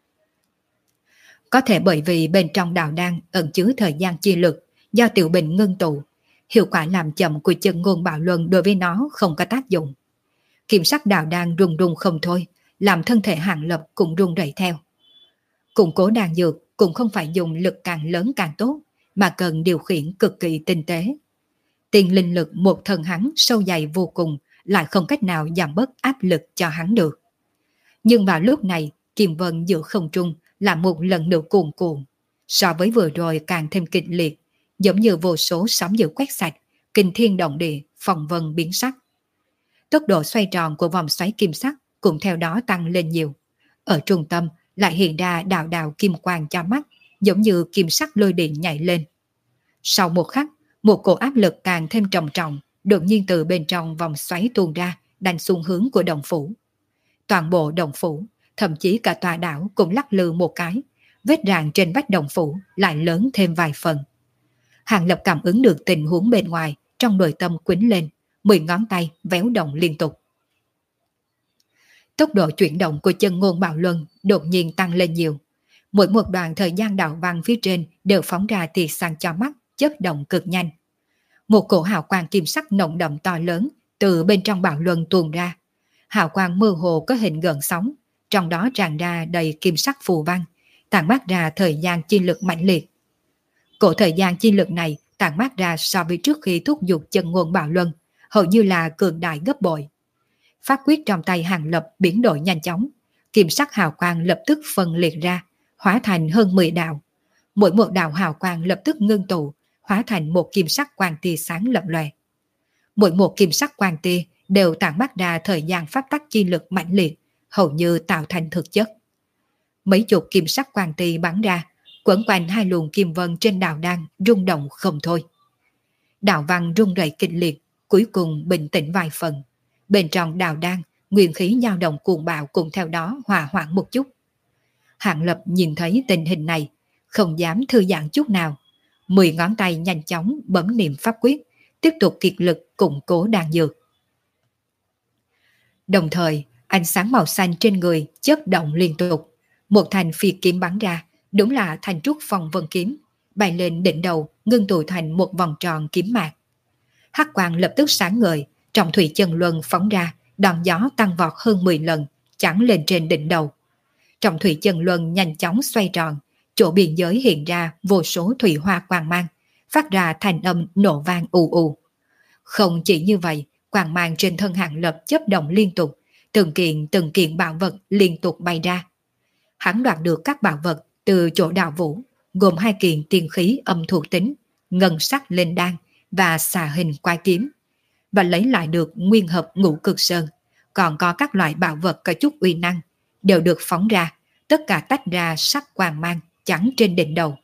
Có thể bởi vì bên trong đào đan ẩn chứa thời gian chi lực do tiểu bình ngưng tụ, hiệu quả làm chậm của chân ngôn bạo luân đối với nó không có tác dụng. Kim sắc đào đan rung rung không thôi, làm thân thể Hàng Lập cũng rung rẩy theo. Củng cố đan dược cũng không phải dùng lực càng lớn càng tốt, mà cần điều khiển cực kỳ tinh tế. Tiền linh lực một thân hắn sâu dày vô cùng, lại không cách nào giảm bớt áp lực cho hắn được. Nhưng vào lúc này, kim vân giữa không trung là một lần nữa cuồn cuộn, so với vừa rồi càng thêm kịch liệt, giống như vô số sóng dữ quét sạch, kinh thiên động địa, phong vân biến sắc. Tốc độ xoay tròn của vòng xoáy kim sắc cũng theo đó tăng lên nhiều. Ở trung tâm lại hiện ra đạo đạo kim quang cho mắt, giống như kim sắc lôi điện nhảy lên. Sau một khắc, một cổ áp lực càng thêm trầm trọng, đột nhiên từ bên trong vòng xoáy tuôn ra, đánh xuống hướng của đồng phủ. Toàn bộ đồng phủ, thậm chí cả tòa đảo cũng lắc lư một cái, vết rạn trên vách đồng phủ lại lớn thêm vài phần. Hàng Lập cảm ứng được tình huống bên ngoài, trong nội tâm quýnh lên, mười ngón tay véo động liên tục. Tốc độ chuyển động của chân ngôn bạo luân đột nhiên tăng lên nhiều. Mỗi một đoạn thời gian đạo văn phía trên đều phóng ra tia sáng cho mắt, chớp động cực nhanh. Một cổ hào quang kim sắc nồng đậm to lớn từ bên trong bạo luân tuôn ra. Hào quang mơ hồ có hình gợn sóng, trong đó tràn ra đầy kim sắc phù văn, tản mát ra thời gian chi lực mạnh liệt. Cổ thời gian chi lực này tản mát ra so với trước khi thúc giục chân ngôn bạo luân, hầu như là cường đại gấp bội. Pháp quyết trong tay Hàng Lập biến đổi nhanh chóng, kim sắc hào quang lập tức phân liệt ra, hóa thành hơn mười đạo. Mỗi một đạo hào quang lập tức ngưng tụ, hóa thành một kim sắc quang tia sáng lập lòe. Mỗi một kim sắc quang tia đều tản mát ra thời gian pháp tắc chi lực mạnh liệt, hầu như tạo thành thực chất. Mấy chục kim sắc quang tia bắn ra, quẩn quanh hai luồng kim vân trên đào đan rung động không thôi. Đạo văn rung rẩy kịch liệt, cuối cùng bình tĩnh vài phần. Bên trong đào đan, nguyên khí dao động cuồng bạo cùng theo đó hòa hoãn một chút. Hạng Lập nhìn thấy tình hình này, không dám thư giãn chút nào. Mười ngón tay nhanh chóng bấm niệm pháp quyết, tiếp tục kiệt lực củng cố đan dược. Đồng thời, ánh sáng màu xanh trên người chớp động liên tục. Một thanh phi kiếm bắn ra, đúng là thanh trúc phong vân kiếm, bay lên đỉnh đầu, ngưng tụ thành một vòng tròn kiếm mạc. Hắc quang lập tức sáng ngời, trọng thủy chân luân phóng ra, đòn gió tăng vọt hơn mười lần, chắn lên trên đỉnh đầu. Trọng thủy chân luân nhanh chóng xoay tròn, chỗ biên giới hiện ra vô số thủy hoa quang mang, phát ra thành âm nổ vang ù ù. Không chỉ như vậy, quang mang trên thân Hạng Lập chớp động liên tục, từng kiện từng kiện bảo vật liên tục bay ra. Hắn đoạt được các bảo vật từ chỗ đạo vũ, gồm hai kiện tiên khí âm thuộc tính, ngân sắc lên đan và xà hình quái kiếm, và lấy lại được nguyên hợp ngũ cực sơn, còn có các loại bảo vật có chút uy năng, đều được phóng ra, tất cả tách ra sắc quang mang chắn trên đỉnh đầu.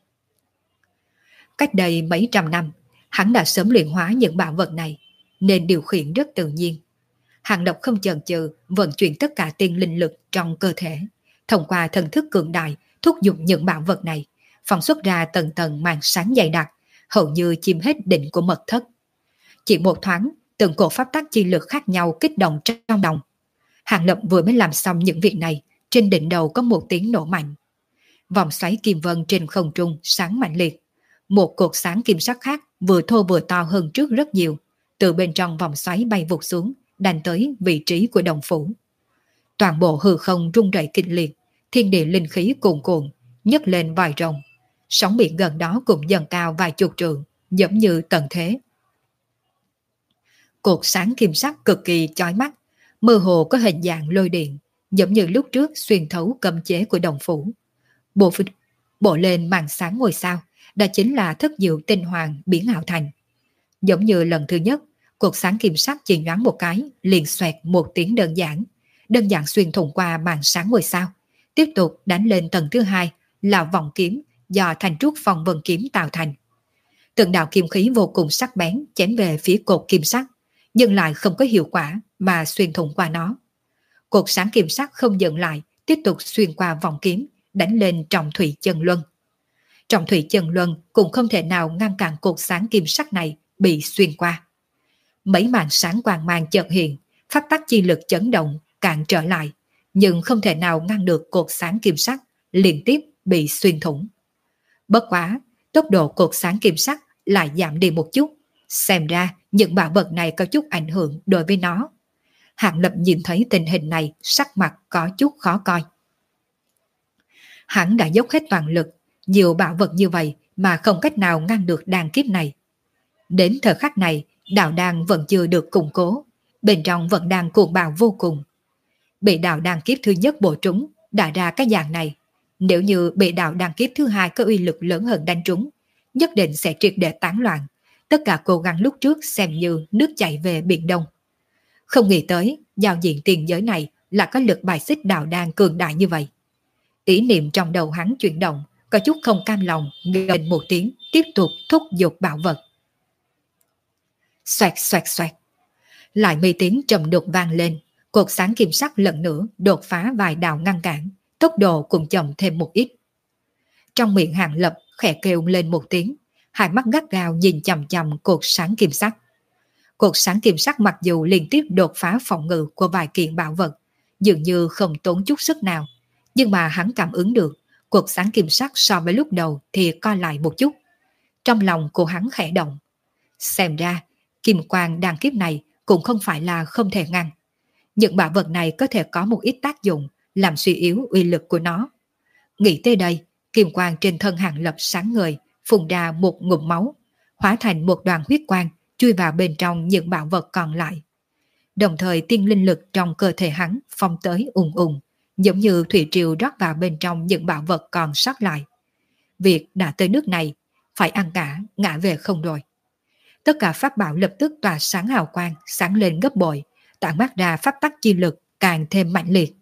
Cách đây mấy trăm năm, hắn đã sớm luyện hóa những bảo vật này, nên điều khiển rất tự nhiên. Hạng Lập không chần chừ vận chuyển tất cả tiên linh lực trong cơ thể, thông qua thần thức cường đại thúc giục những bảo vật này, phóng xuất ra tầng tầng màn sáng dày đặc, hầu như chiếm hết đỉnh của mật thất. Chỉ một thoáng, từng cổ pháp tắc chi lực khác nhau kích động trong lòng. Hạng Lập vừa mới làm xong những việc này, trên đỉnh đầu có một tiếng nổ mạnh. Vòng xoáy kim vân trên không trung sáng mạnh liệt. Một cột sáng kim sắc khác vừa thô vừa to hơn trước rất nhiều, từ bên trong vòng xoáy bay vụt xuống, đánh tới vị trí của đồng phủ. Toàn bộ hư không rung rẩy kịch liệt, thiên địa linh khí cuồn cuộn, nhấc lên vòi rồng. Sóng biển gần đó cũng dần cao vài chục trượng, giống như tận thế. Cột sáng kim sắc cực kỳ chói mắt, mơ hồ có hình dạng lôi điện, giống như lúc trước xuyên thấu cấm chế của đồng phủ. Bộ, bộ lên màn sáng ngôi sao, đó chính là thất diệu tinh hoàng biến ảo thành. Giống như lần thứ nhất, cột sáng kim sắc chỉ nhoáng một cái, liền xoẹt một tiếng đơn giản, đơn giản xuyên thủng qua màn sáng ngôi sao, tiếp tục đánh lên tầng thứ hai là vòng kiếm do thanh trúc phong vân kiếm tạo thành. Từng đạo kim khí vô cùng sắc bén chém về phía cột kim sắc, nhưng lại không có hiệu quả mà xuyên thủng qua nó. Cột sáng kim sắc không dừng lại, tiếp tục xuyên qua vòng kiếm, đánh lên trọng thủy chân luân. Trọng thủy chân luân cũng không thể nào ngăn cản cột sáng kim sắc này bị xuyên qua. Mấy màn sáng quang mang chợt hiện, pháp tắc chi lực chấn động cản trở lại, nhưng không thể nào ngăn được cột sáng kim sắc liên tiếp bị xuyên thủng. Bất quá, tốc độ cột sáng kim sắc lại giảm đi một chút, xem ra những bảo vật này có chút ảnh hưởng đối với nó. Hạng Lập nhìn thấy tình hình này, sắc mặt có chút khó coi. Hắn đã dốc hết toàn lực, nhiều bảo vật như vậy mà không cách nào ngăn được đan kiếp này. Đến thời khắc này, đạo đan vẫn chưa được củng cố, bên trong vẫn đang cuồng bạo vô cùng. Bị đạo đan kiếp thứ nhất bổ trúng, đã ra cái dạng này. Nếu như bị đạo đan kiếp thứ hai có uy lực lớn hơn đánh trúng, nhất định sẽ triệt để tán loạn. Tất cả cố gắng lúc trước xem như nước chảy về biển Đông. Không nghĩ tới, giao diện tiền giới này là có lực bài xích đạo đan cường đại như vậy. Ý niệm trong đầu hắn chuyển động, có chút không cam lòng, gần một tiếng, tiếp tục thúc giục bảo vật. Xoẹt xoẹt xoẹt. Lại mấy tiếng trầm đục vang lên, cột sáng kim sắc lần nữa đột phá vài đạo ngăn cản, tốc độ cũng chậm thêm một ít. Trong miệng Hạng Lập khẽ kêu lên một tiếng, hai mắt gắt gao nhìn chằm chằm cột sáng kim sắc. Cột sáng kim sắc mặc dù liên tiếp đột phá phòng ngự của vài kiện bảo vật, dường như không tốn chút sức nào, nhưng mà hắn cảm ứng được cột sáng kim sắc so với lúc đầu thì co lại một chút. Trong lòng của hắn khẽ động. Xem ra, kim quang đan kiếp này cũng không phải là không thể ngăn. Những bảo vật này có thể có một ít tác dụng làm suy yếu uy lực của nó. Nghĩ tới đây, kim quang trên thân Hạng Lập sáng ngời, phun ra một ngụm máu, hóa thành một đoàn huyết quang chui vào bên trong những bảo vật còn lại. Đồng thời tiên linh lực trong cơ thể hắn phong tới ùng ùng, giống như thủy triều rót vào bên trong những bảo vật còn sót lại. Việc đã tới nước này, phải ăn cả, ngã về không rồi. Tất cả pháp bảo lập tức tỏa sáng hào quang, sáng lên gấp bội, tản mát ra pháp tắc chi lực càng thêm mạnh liệt.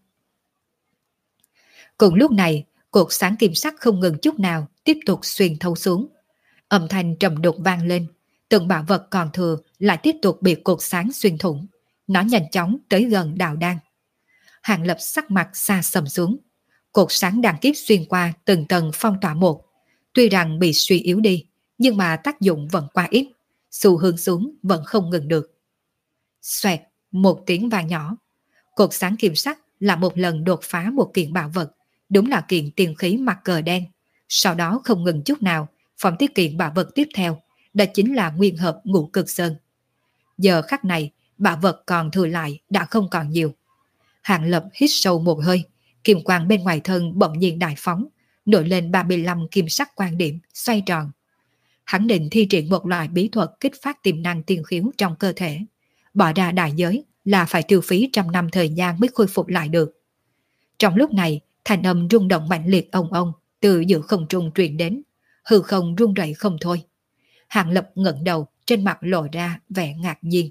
Cùng lúc này, cột sáng kim sắc không ngừng chút nào tiếp tục xuyên thấu xuống. Âm thanh trầm đục vang lên, từng bảo vật còn thừa lại tiếp tục bị cột sáng xuyên thủng. Nó nhanh chóng tới gần đạo đan. Hạng Lập sắc mặt xa sầm xuống. Cột sáng đàn kiếp xuyên qua từng tầng phong tỏa một. Tuy rằng bị suy yếu đi, nhưng mà tác dụng vẫn quá ít, xu hướng xuống vẫn không ngừng được. Xoẹt, một tiếng vang nhỏ. Cột sáng kim sắc là một lần đột phá một kiện bảo vật, đúng là kiện tiên khí mặt cờ đen. Sau đó không ngừng chút nào, phẩm tiết kiện bảo vật tiếp theo, đó chính là nguyên hợp ngũ cực sơn. Giờ khắc này, bảo vật còn thừa lại đã không còn nhiều. Hạng Lập hít sâu một hơi, kim quang bên ngoài thân bỗng nhiên đại phóng, nổi lên ba mươi lăm kim sắc quan điểm, xoay tròn. Hắn định thi triển một loại bí thuật kích phát tiềm năng tiên khiếu trong cơ thể. Bỏ ra đại giới là phải tiêu phí trăm năm thời gian mới khôi phục lại được. Trong lúc này, thanh âm rung động mạnh liệt ông ông từ giữa không trung truyền đến, hư không rung rẩy không thôi. Hạng Lập ngẩng đầu, trên mặt lộ ra vẻ ngạc nhiên.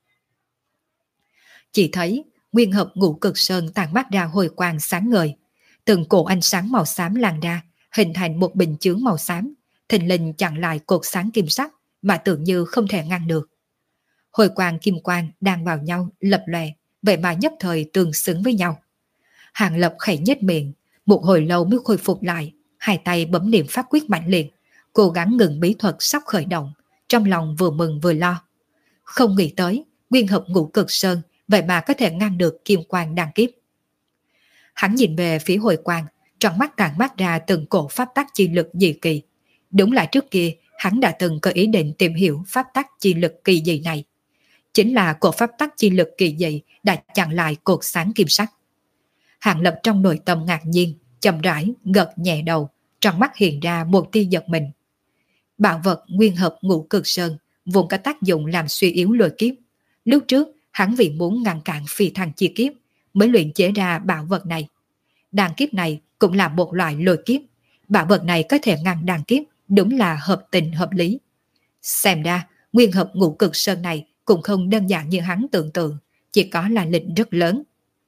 Chỉ thấy nguyên hợp ngũ cực sơn tàn mắt ra hồi quang sáng ngời, từng cổ ánh sáng màu xám lan ra, hình thành một bình chướng màu xám, thình lình chặn lại cột sáng kim sắc mà tưởng như không thể ngăn được. Hồi quang kim quang đang vào nhau lập lòe, vậy mà nhất thời tương xứng với nhau. Hạng Lập khẽ nhếch miệng, một hồi lâu mới khôi phục lại, hai tay bấm niệm pháp quyết mạnh liệt, cố gắng ngừng bí thuật sắp khởi động, trong lòng vừa mừng vừa lo. Không nghĩ tới, nguyên hợp ngũ cực sơn vậy mà có thể ngăn được kim quang đàn kiếp. Hắn nhìn về phía hồi quang, trong mắt tàn mắt ra từng cổ pháp tắc chi lực dị kỳ. Đúng là trước kia, hắn đã từng có ý định tìm hiểu pháp tắc chi lực kỳ dị này. Chính là cổ pháp tắc chi lực kỳ dị đã chặn lại cột sáng kim sắc. Hạng Lập trong nội tâm ngạc nhiên, chậm rãi gật nhẹ đầu, trong mắt hiện ra một tia giật mình. Bảo vật nguyên hợp ngũ cực sơn vốn có tác dụng làm suy yếu lôi kiếp. Lúc trước, hắn vì muốn ngăn cản phi thăng chi kiếp mới luyện chế ra bảo vật này. Đàn kiếp này cũng là một loại lôi kiếp. Bảo vật này có thể ngăn đàn kiếp, đúng là hợp tình hợp lý. Xem ra, nguyên hợp ngũ cực sơn này cũng không đơn giản như hắn tưởng tượng, chỉ có là lịch rất lớn.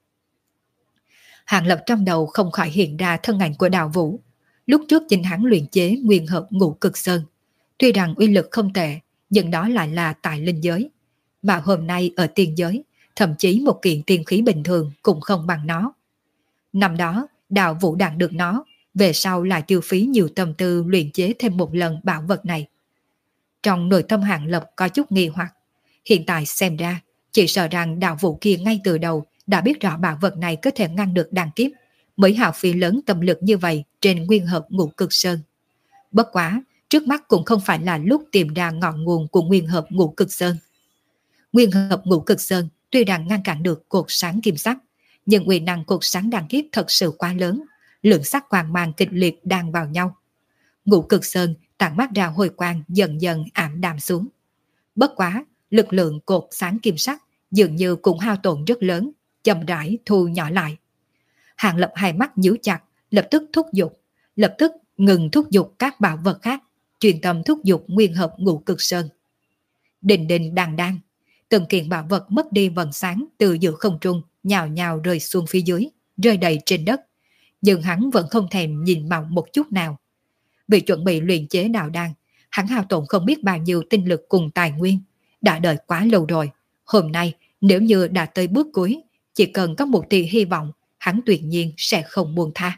Hạng Lập trong đầu không khỏi hiện ra thân ảnh của Đào Vũ. Lúc trước chính hắn luyện chế nguyên hợp ngũ cực sơn. Tuy rằng uy lực không tệ, nhưng đó lại là tại linh giới. Mà hôm nay ở tiên giới, thậm chí một kiện tiên khí bình thường cũng không bằng nó. Năm đó, Đào Vũ đạt được nó, về sau lại tiêu phí nhiều tâm tư luyện chế thêm một lần bảo vật này. Trong nội tâm Hạng Lập có chút nghi hoặc. Hiện tại xem ra, chỉ sợ rằng Đào Vũ kia ngay từ đầu đã biết rõ bảo vật này có thể ngăn được đàn kiếp, mới hào phí lớn tâm lực như vậy trên nguyên hợp ngũ cực sơn. Bất quá, trước mắt cũng không phải là lúc tìm ra ngọn nguồn của nguyên hợp ngũ cực sơn. Nguyên hợp ngũ cực sơn tuy rằng ngăn cản được cột sáng kim sắc, nhưng uy năng cột sáng đàn kiếp thật sự quá lớn, lượng sắc quang mang kịch liệt đang vào nhau. Ngũ cực sơn tản mát ra hồi quang dần dần ảm đạm xuống. Bất quá, lực lượng cột sáng kim sắc dường như cũng hao tổn rất lớn, chậm rãi thu nhỏ lại. Hạng Lập hai mắt nhíu chặt, lập tức thúc giục, lập tức ngừng thúc giục các bảo vật khác, chuyên tâm thúc giục nguyên hợp ngũ cực sơn. Đình đình đàn đan, từng kiện bảo vật mất đi vầng sáng từ giữa không trung, nhào nhào rơi xuống phía dưới, rơi đầy trên đất. Nhưng hắn vẫn không thèm nhìn màu một chút nào. Vì chuẩn bị luyện chế đạo đan, hắn hao tổn không biết bao nhiêu tinh lực cùng tài nguyên, đã đợi quá lâu rồi. Hôm nay, nếu như đã tới bước cuối, chỉ cần có một tia hy vọng, hắn tuyệt nhiên sẽ không buông tha.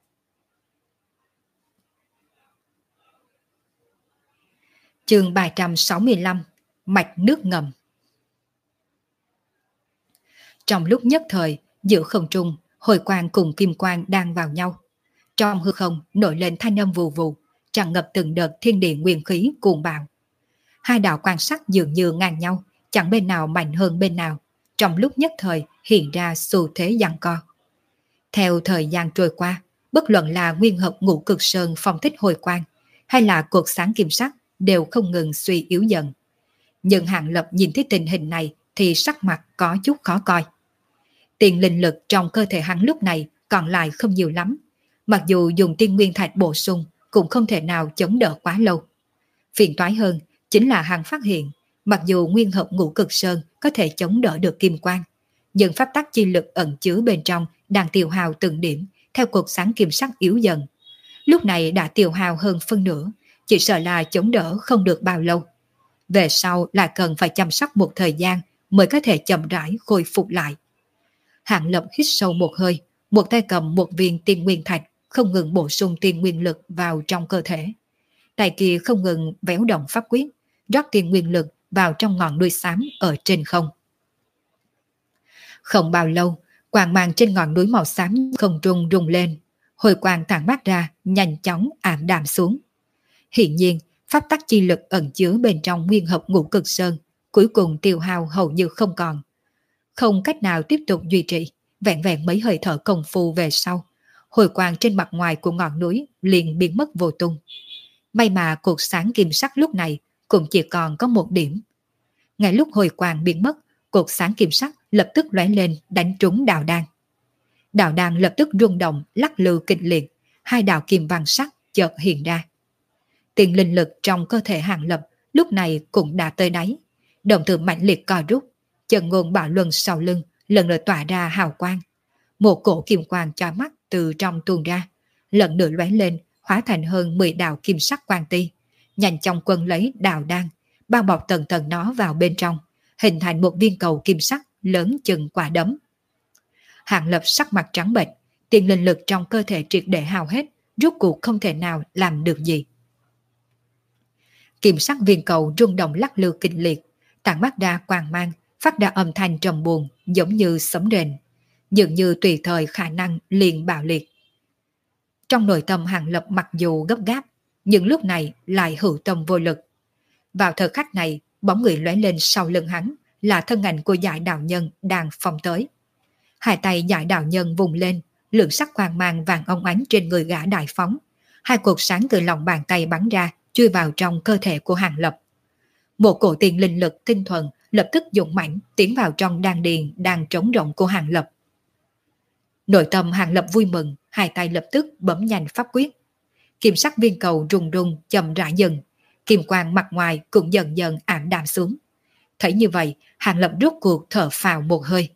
Chương ba trăm sáu mươi lăm, Mạch nước ngầm. Trong lúc nhất thời, giữa không trung, hồi quang cùng kim quang đang vào nhau. Trong hư không nổi lên thanh âm vù vù, tràn ngập từng đợt thiên địa nguyên khí cuồng bạo. Hai đạo quan sắc dường như ngang nhau, chẳng bên nào mạnh hơn bên nào, trong lúc nhất thời hiện ra xu thế giằng co. Theo thời gian trôi qua, bất luận là nguyên hợp ngũ cực sơn phong thích hồi quang, hay là cột sáng kim sắc đều không ngừng suy yếu dần. Nhưng Hạng Lập nhìn thấy tình hình này thì sắc mặt có chút khó coi. Tiền linh lực trong cơ thể hắn lúc này còn lại không nhiều lắm, mặc dù dùng tiên nguyên thạch bổ sung cũng không thể nào chống đỡ quá lâu. Phiền toái hơn chính là hắn phát hiện, mặc dù nguyên hợp ngũ cực sơn có thể chống đỡ được kim quang, nhưng pháp tắc chi lực ẩn chứa bên trong đang tiêu hao từng điểm theo cột sáng kim sắc yếu dần. Lúc này đã tiêu hao hơn phân nửa, chỉ sợ là chống đỡ không được bao lâu. Về sau lại cần phải chăm sóc một thời gian mới có thể chậm rãi khôi phục lại. Hạng Lập hít sâu một hơi, một tay cầm một viên tiên nguyên thạch, không ngừng bổ sung tiên nguyên lực vào trong cơ thể. Tay kia không ngừng véo động pháp quyết, rót tiên nguyên lực vào trong ngọn núi xám ở trên không. Không bao lâu, quang mang trên ngọn núi màu xám không trung rung lên, hồi quang tản mát ra, nhanh chóng ảm đạm xuống. Hiển nhiên, pháp tắc chi lực ẩn chứa bên trong nguyên hợp ngũ cực sơn, cuối cùng tiêu hao hầu như không còn. Không cách nào tiếp tục duy trì, vẹn vẹn mấy hơi thở công phu về sau, hồi quang trên mặt ngoài của ngọn núi liền biến mất vô tung. May mà cột sáng kim sắc lúc này cũng chỉ còn có một điểm. Ngay lúc hồi quang biến mất, cột sáng kim sắc lập tức lóe lên đánh trúng đạo đan. Đạo đan lập tức rung động, lắc lư kịch liệt, hai đạo kim vàng sắc chợt hiện ra. Tiền linh lực trong cơ thể Hàng Lập lúc này cũng đã tới đáy, đồng tử mạnh liệt co rút, chân ngôn bạo luân sau lưng lần nữa tỏa ra hào quang. Một cổ kim quang chói mắt từ trong tuôn ra, lần nữa lóe lên, hóa thành hơn mười đạo kim sắc quang ti, nhanh chóng quân lấy đạo đan, bao bọc tầng tầng nó vào bên trong, hình thành một viên cầu kim sắc lớn chừng quả đấm. Hàng Lập sắc mặt trắng bệch, tiền linh lực trong cơ thể triệt để hao hết, rốt cuộc không thể nào làm được gì. Kim sắc viên cầu rung động lắc lư kịch liệt, tản mát ra quang mang, phát ra âm thanh trầm buồn giống như sấm rền, dường như tùy thời khả năng liền bạo liệt. Trong nội tâm Hàng Lập mặc dù gấp gáp, nhưng lúc này lại hữu tâm vô lực. Vào thời khắc này, bóng người lóe lên sau lưng hắn là thân ảnh của Giải Đạo Nhân đang phong tới. Hai tay Giải Đạo Nhân vùng lên, lượng sắc quang mang vàng óng ánh trên người gã đại phóng. Hai cột sáng từ lòng bàn tay bắn ra, chui vào trong cơ thể của Hàng Lập. Một cổ tiền linh lực tinh thuần lập tức dũng mãnh tiến vào trong đan điền đang trống rỗng của Hàng Lập. Nội tâm Hàng Lập vui mừng, hai tay lập tức bấm nhanh pháp quyết. Kim sắc viên cầu rung rung chậm rãi dần, kim quang mặt ngoài cũng dần dần ảm đạm xuống. Thấy như vậy, Hàng Lập rốt cuộc thở phào một hơi.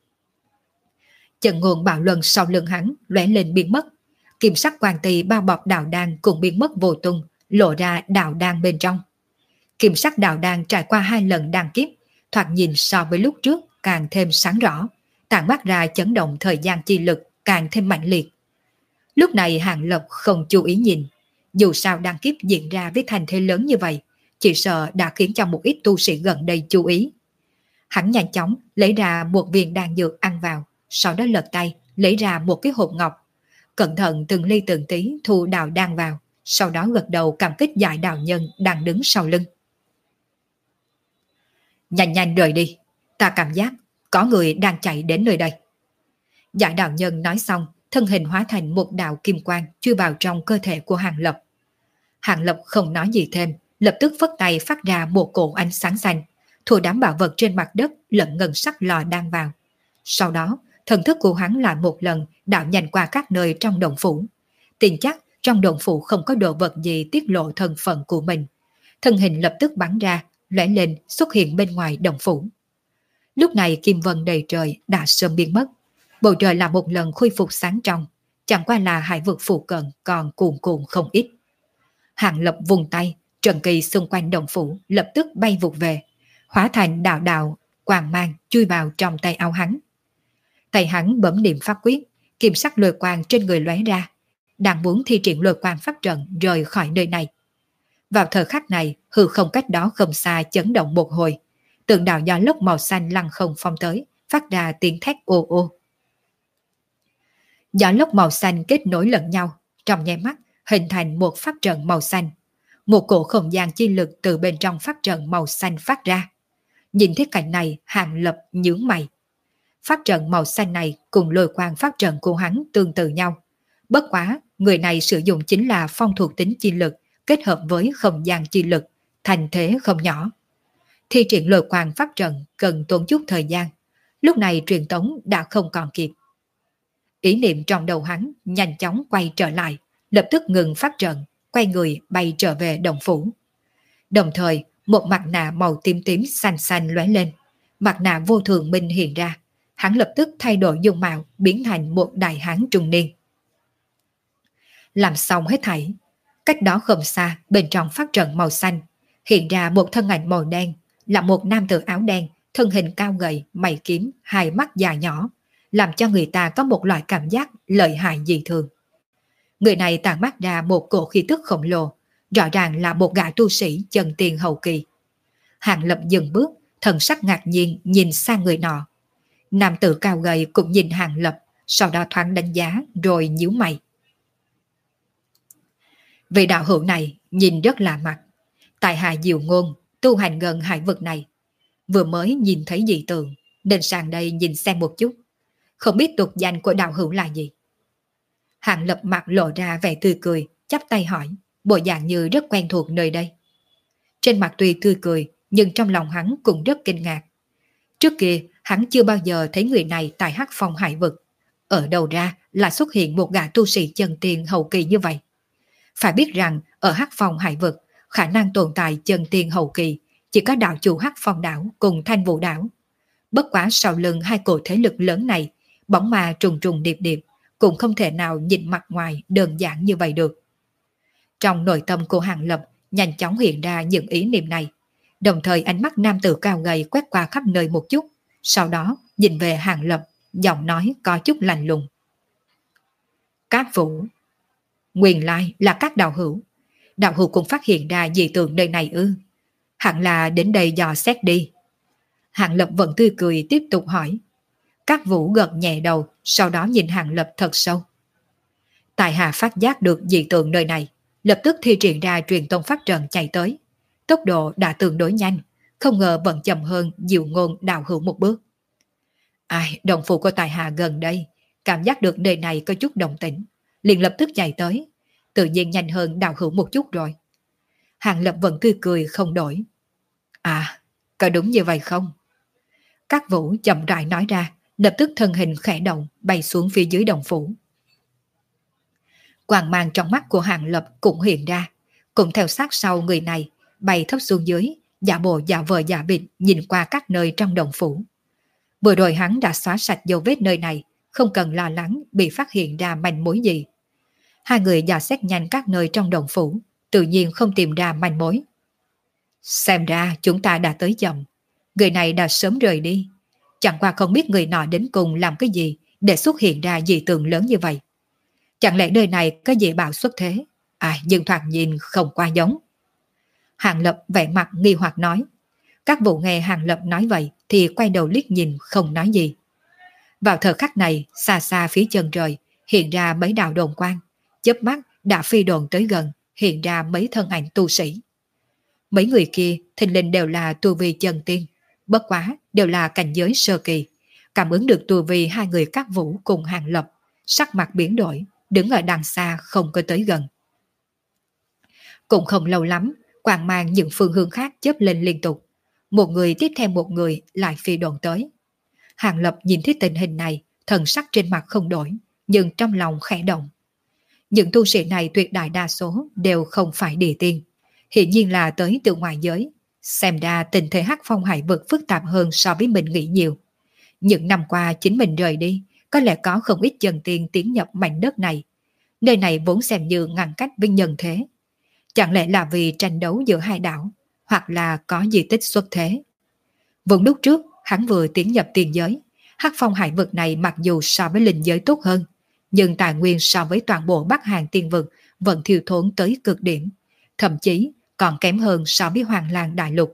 Chân ngôn bạo luân sau lưng hắn lóe lên biến mất, kim sắc quang tì bao bọc đạo đan cũng biến mất vô tung, lộ ra đạo đan bên trong. Kim sắc đạo đan trải qua hai lần đan kiếp, thoạt nhìn so với lúc trước càng thêm sáng rõ, tản mát ra chấn động thời gian chi lực càng thêm mạnh liệt. Lúc này Hàng Lập không chú ý nhìn, dù sao đan kiếp diễn ra với thành thế lớn như vậy, chỉ sợ đã khiến cho một ít tu sĩ gần đây chú ý. Hắn nhanh chóng lấy ra một viên đan dược ăn vào, sau đó lật tay lấy ra một cái hộp ngọc, cẩn thận từng ly từng tí thu đạo đan vào, sau đó gật đầu cảm kích Giải Đạo Nhân đang đứng sau lưng. Nhanh nhanh rời đi, ta cảm giác có người đang chạy đến nơi đây. Giải Đạo Nhân nói xong, thân hình hóa thành một đạo kim quang chui vào trong cơ thể của Hàng Lập. Hàng Lập không nói gì thêm, lập tức phất tay phát ra một cổ ánh sáng xanh, thua đám bảo vật trên mặt đất lẫn ngân sắc lò đan vào. Sau đó, thần thức của hắn lại một lần đạo nhanh qua các nơi trong động phủ. Tin chắc trong động phủ không có đồ vật gì tiết lộ thân phận của mình. Thân hình lập tức bắn ra, lóe lên xuất hiện bên ngoài động phủ. Lúc này kim vân đầy trời đã sớm biến mất. Bầu trời là một lần khôi phục sáng trong, chẳng qua là hải vực phụ cận còn cuồn cuộn không ít. Hàng Lập vùng tay, trần kỳ xung quanh động phủ lập tức bay vụt về, hóa thành đạo đạo quang mang chui vào trong tay áo hắn. Tay hắn bấm niệm pháp quyết, kim sắc lôi quang trên người lóe ra, đang muốn thi triển lôi quang pháp trận rời khỏi nơi này. Vào thời khắc này, hư không cách đó không xa chấn động một hồi, từng đạo gió lốc màu xanh lăng không phong tới, phát ra tiếng thét ô ô. Gió lốc màu xanh kết nối lẫn nhau, trong nháy mắt hình thành một pháp trận màu xanh. Một cổ không gian chi lực từ bên trong pháp trận màu xanh phát ra. Nhìn thấy cảnh này, Hàng Lập nhướng mày. Pháp trận màu xanh này cùng lôi quang pháp trận của hắn tương tự nhau. Bất quá, người này sử dụng chính là phong thuộc tính chi lực kết hợp với không gian chi lực, thành thế không nhỏ. Thi triển lôi quang pháp trận cần tốn chút thời gian. Lúc này truyền tống đã không còn kịp. Ý niệm trong đầu hắn nhanh chóng quay trở lại, lập tức ngừng pháp trận, quay người bay trở về động phủ. Đồng thời, một mặt nạ màu tím tím xanh xanh lóe lên, mặt nạ vô thường minh hiện ra, hắn lập tức thay đổi dung mạo, biến thành một đại hán trung niên. Làm xong hết thảy, cách đó không xa, bên trong pháp trận màu xanh, hiện ra một thân ảnh màu đen, là một nam tử áo đen, thân hình cao gầy, mày kiếm, hai mắt dài nhỏ, làm cho người ta có một loại cảm giác lợi hại dị thường. Người này tản mát ra một cổ khí tức khổng lồ, rõ ràng là một gã tu sĩ chân tiền hậu kỳ. Hàng Lập dừng bước, thần sắc ngạc nhiên nhìn sang người nọ. Nam tử cao gầy cũng nhìn Hàng Lập, sau đó thoáng đánh giá rồi nhíu mày. Vị đạo hữu này nhìn rất lạ mặt. Tại hạ Diệu Ngôn, tu hành gần hải vực này. Vừa mới nhìn thấy dị tượng, nên sang đây nhìn xem một chút. Không biết tục danh của đạo hữu là gì? Hàng Lập mặt lộ ra vẻ tươi cười, chắp tay hỏi, bộ dạng như rất quen thuộc nơi đây. Trên mặt tuy tươi cười, nhưng trong lòng hắn cũng rất kinh ngạc. Trước kia, hắn chưa bao giờ thấy người này tại Hắc Phong hải vực. Ở đâu ra là xuất hiện một gã tu sĩ chân tiên hậu kỳ như vậy? Phải biết rằng, ở Hắc Phong hải vực, khả năng tồn tại chân tiên hậu kỳ chỉ có đạo chủ Hắc Phong đảo cùng Thanh Vũ đảo. Bất quá sau lưng hai cổ thế lực lớn này, bóng ma trùng trùng điệp điệp, cũng không thể nào nhìn mặt ngoài đơn giản như vậy được. Trong nội tâm của Hàng Lập nhanh chóng hiện ra những ý niệm này, đồng thời ánh mắt nam tử cao gầy quét qua khắp nơi một chút, sau đó nhìn về Hàng Lập, giọng nói có chút lạnh lùng. Các Vũ, nguyên lai là các đạo hữu. Đạo hữu cũng phát hiện ra dị tượng nơi này ư? Hẳn là đến đây dò xét đi. Hàng Lập vẫn tươi cười tiếp tục hỏi. Các Vũ gật nhẹ đầu, sau đó nhìn Hàng Lập thật sâu. Tại hạ phát giác được dị tượng nơi này, lập tức thi triển ra truyền tông pháp trận chạy tới. Tốc độ đã tương đối nhanh, không ngờ vẫn chậm hơn Diệu Ngôn đạo hữu một bước. Ai, đồng phụ của tại hạ gần đây, cảm giác được nơi này có chút động tĩnh, liền lập tức chạy tới, tự nhiên nhanh hơn đạo hữu một chút rồi. Hàng Lập vẫn tươi cười không đổi. À, có đúng như vậy không? Các Vũ chậm rãi nói ra, lập tức thân hình khẽ động, bay xuống phía dưới đồng phủ. Quang mang trong mắt của Hàng Lập cũng hiện ra, cũng theo sát sau người này, bay thấp xuống dưới, giả bộ giả vờ giả bịt nhìn qua các nơi trong đồng phủ. Vừa rồi hắn đã xóa sạch dấu vết nơi này, không cần lo lắng bị phát hiện ra manh mối gì. Hai người dò xét nhanh các nơi trong đồng phủ, tự nhiên không tìm ra manh mối. Xem ra chúng ta đã tới chậm, người này đã sớm rời đi. Chẳng qua không biết người nọ đến cùng làm cái gì để xuất hiện ra dị tượng lớn như vậy. Chẳng lẽ nơi này có dị bảo xuất thế? À, nhưng thoạt nhìn không qua giống. Hàng Lập vẻ mặt nghi hoặc nói. Các Vũ nghe Hàng Lập nói vậy thì quay đầu liếc nhìn không nói gì. Vào thời khắc này, xa xa phía chân trời hiện ra mấy đạo đồn quang, chớp mắt đã phi đồn tới gần, hiện ra mấy thân ảnh tu sĩ. Mấy người kia thình lình đều là tu vi chân tiên, bất quá đều là cảnh giới sơ kỳ. Cảm ứng được tu vi hai người các Vũ cùng Hàng Lập, sắc mặt biến đổi, đứng ở đằng xa không có tới gần. Cũng không lâu lắm, quang mang những phương hướng khác chớp lên liên tục. Một người tiếp theo một người lại phi đồn tới. Hàng Lập nhìn thấy tình hình này, thần sắc trên mặt không đổi, nhưng trong lòng khẽ động. Những tu sĩ này tuyệt đại đa số đều không phải địa tiên, hiển nhiên là tới từ ngoài giới. Xem ra tình thế Hắc Phong hải vực phức tạp hơn so với mình nghĩ nhiều. Những năm qua chính mình rời đi, có lẽ có không ít chân tiên tiến nhập mảnh đất này. Nơi này vốn xem như ngăn cách với nhân thế. Chẳng lẽ là vì tranh đấu giữa hai đảo, hoặc là có di tích xuất thế. Vốn lúc trước, hắn vừa tiến nhập tiên giới. Hắc Phong hải vực này mặc dù so với linh giới tốt hơn, nhưng tài nguyên so với toàn bộ Bắc Hàn tiên vực vẫn thiếu thốn tới cực điểm, thậm chí còn kém hơn so với Hoàng Lang đại lục.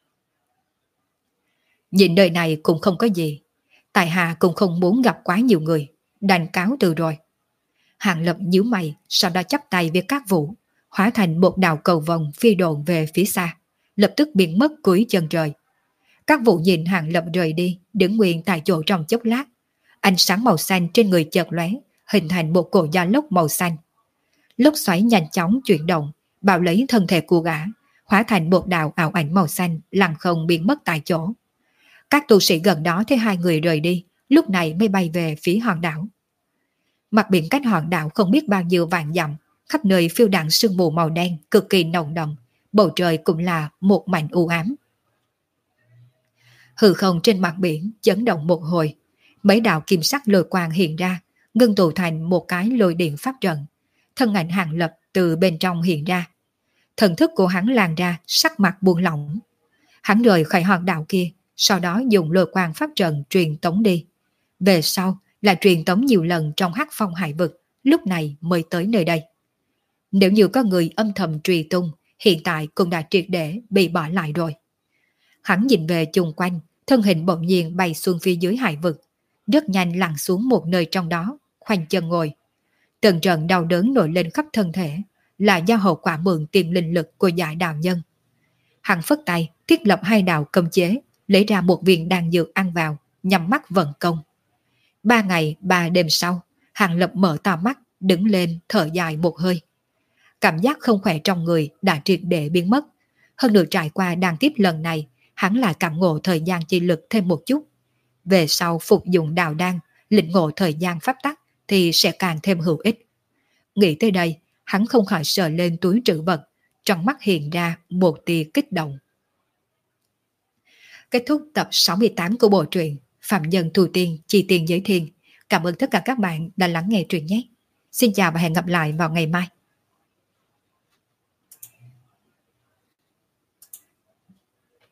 Nhìn nơi này cũng không có gì, tại hạ cũng không muốn gặp quá nhiều người, đành cáo từ rồi. Hàng Lập nhíu mày, sau đó chắp tay với các Vũ, hóa thành một đạo cầu vòng phi độn về phía xa, lập tức biến mất cuối chân trời. Các Vũ nhìn Hàng Lập rời đi, đứng nguyên tại chỗ trong chốc lát. Ánh sáng màu xanh trên người chợt lóe, hình thành một cổ gió lốc màu xanh. Lốc xoáy nhanh chóng chuyển động, bao lấy thân thể của gã, hóa thành một đạo ảo ảnh màu xanh, lặng không biến mất tại chỗ. Các tu sĩ gần đó thấy hai người rời đi, lúc này mới bay về phía hòn đảo. Mặt biển cách hòn đảo không biết bao nhiêu vạn dặm, khắp nơi phiêu đãng sương mù màu đen cực kỳ nồng đậm, bầu trời cũng là một mảnh u ám. Hư không trên mặt biển chấn động một hồi, mấy đạo kim sắc lôi quang hiện ra, ngưng tụ thành một cái lôi điện pháp trận. Thân ảnh Hàng Lập từ bên trong hiện ra. Thần thức của hắn lan ra, sắc mặt buông lỏng. Hắn rời khỏi hòn đảo kia, sau đó dùng lôi quang pháp trận truyền tống đi. Về sau là truyền tống nhiều lần trong hắc phong hải vực, lúc này mới tới nơi đây. Nếu như có người âm thầm truy tung, hiện tại cũng đã triệt để bị bỏ lại rồi. Hắn nhìn về chung quanh, thân hình bỗng nhiên bay xuống phía dưới hải vực, rất nhanh lặn xuống một nơi trong đó, khoanh chân ngồi. Từng trận đau đớn nổi lên khắp thân thể, là do hậu quả mượn tiền linh lực của giải đạo nhân. Hắn phất tay, thiết lập hai đạo cấm chế, lấy ra một viên đan dược ăn vào, nhắm mắt vận công. Ba ngày, ba đêm sau, Hàng Lập mở to mắt, đứng lên, thở dài một hơi. Cảm giác không khỏe trong người đã triệt để biến mất. Hơn nữa trải qua đan tiếp lần này, hắn lại cảm ngộ thời gian chi lực thêm một chút. Về sau phục dụng đạo đan, lĩnh ngộ thời gian pháp tắc thì sẽ càng thêm hữu ích. Nghĩ tới đây, hắn không khỏi sờ lên túi trữ vật, trong mắt hiện ra một tia kích động. Kết thúc tập sáu mươi tám của bộ truyện Phạm Nhân Thu Tiên Chi Tiền Giới Thiên. Cảm ơn tất cả các bạn đã lắng nghe truyện nhé. Xin chào và hẹn gặp lại vào ngày mai.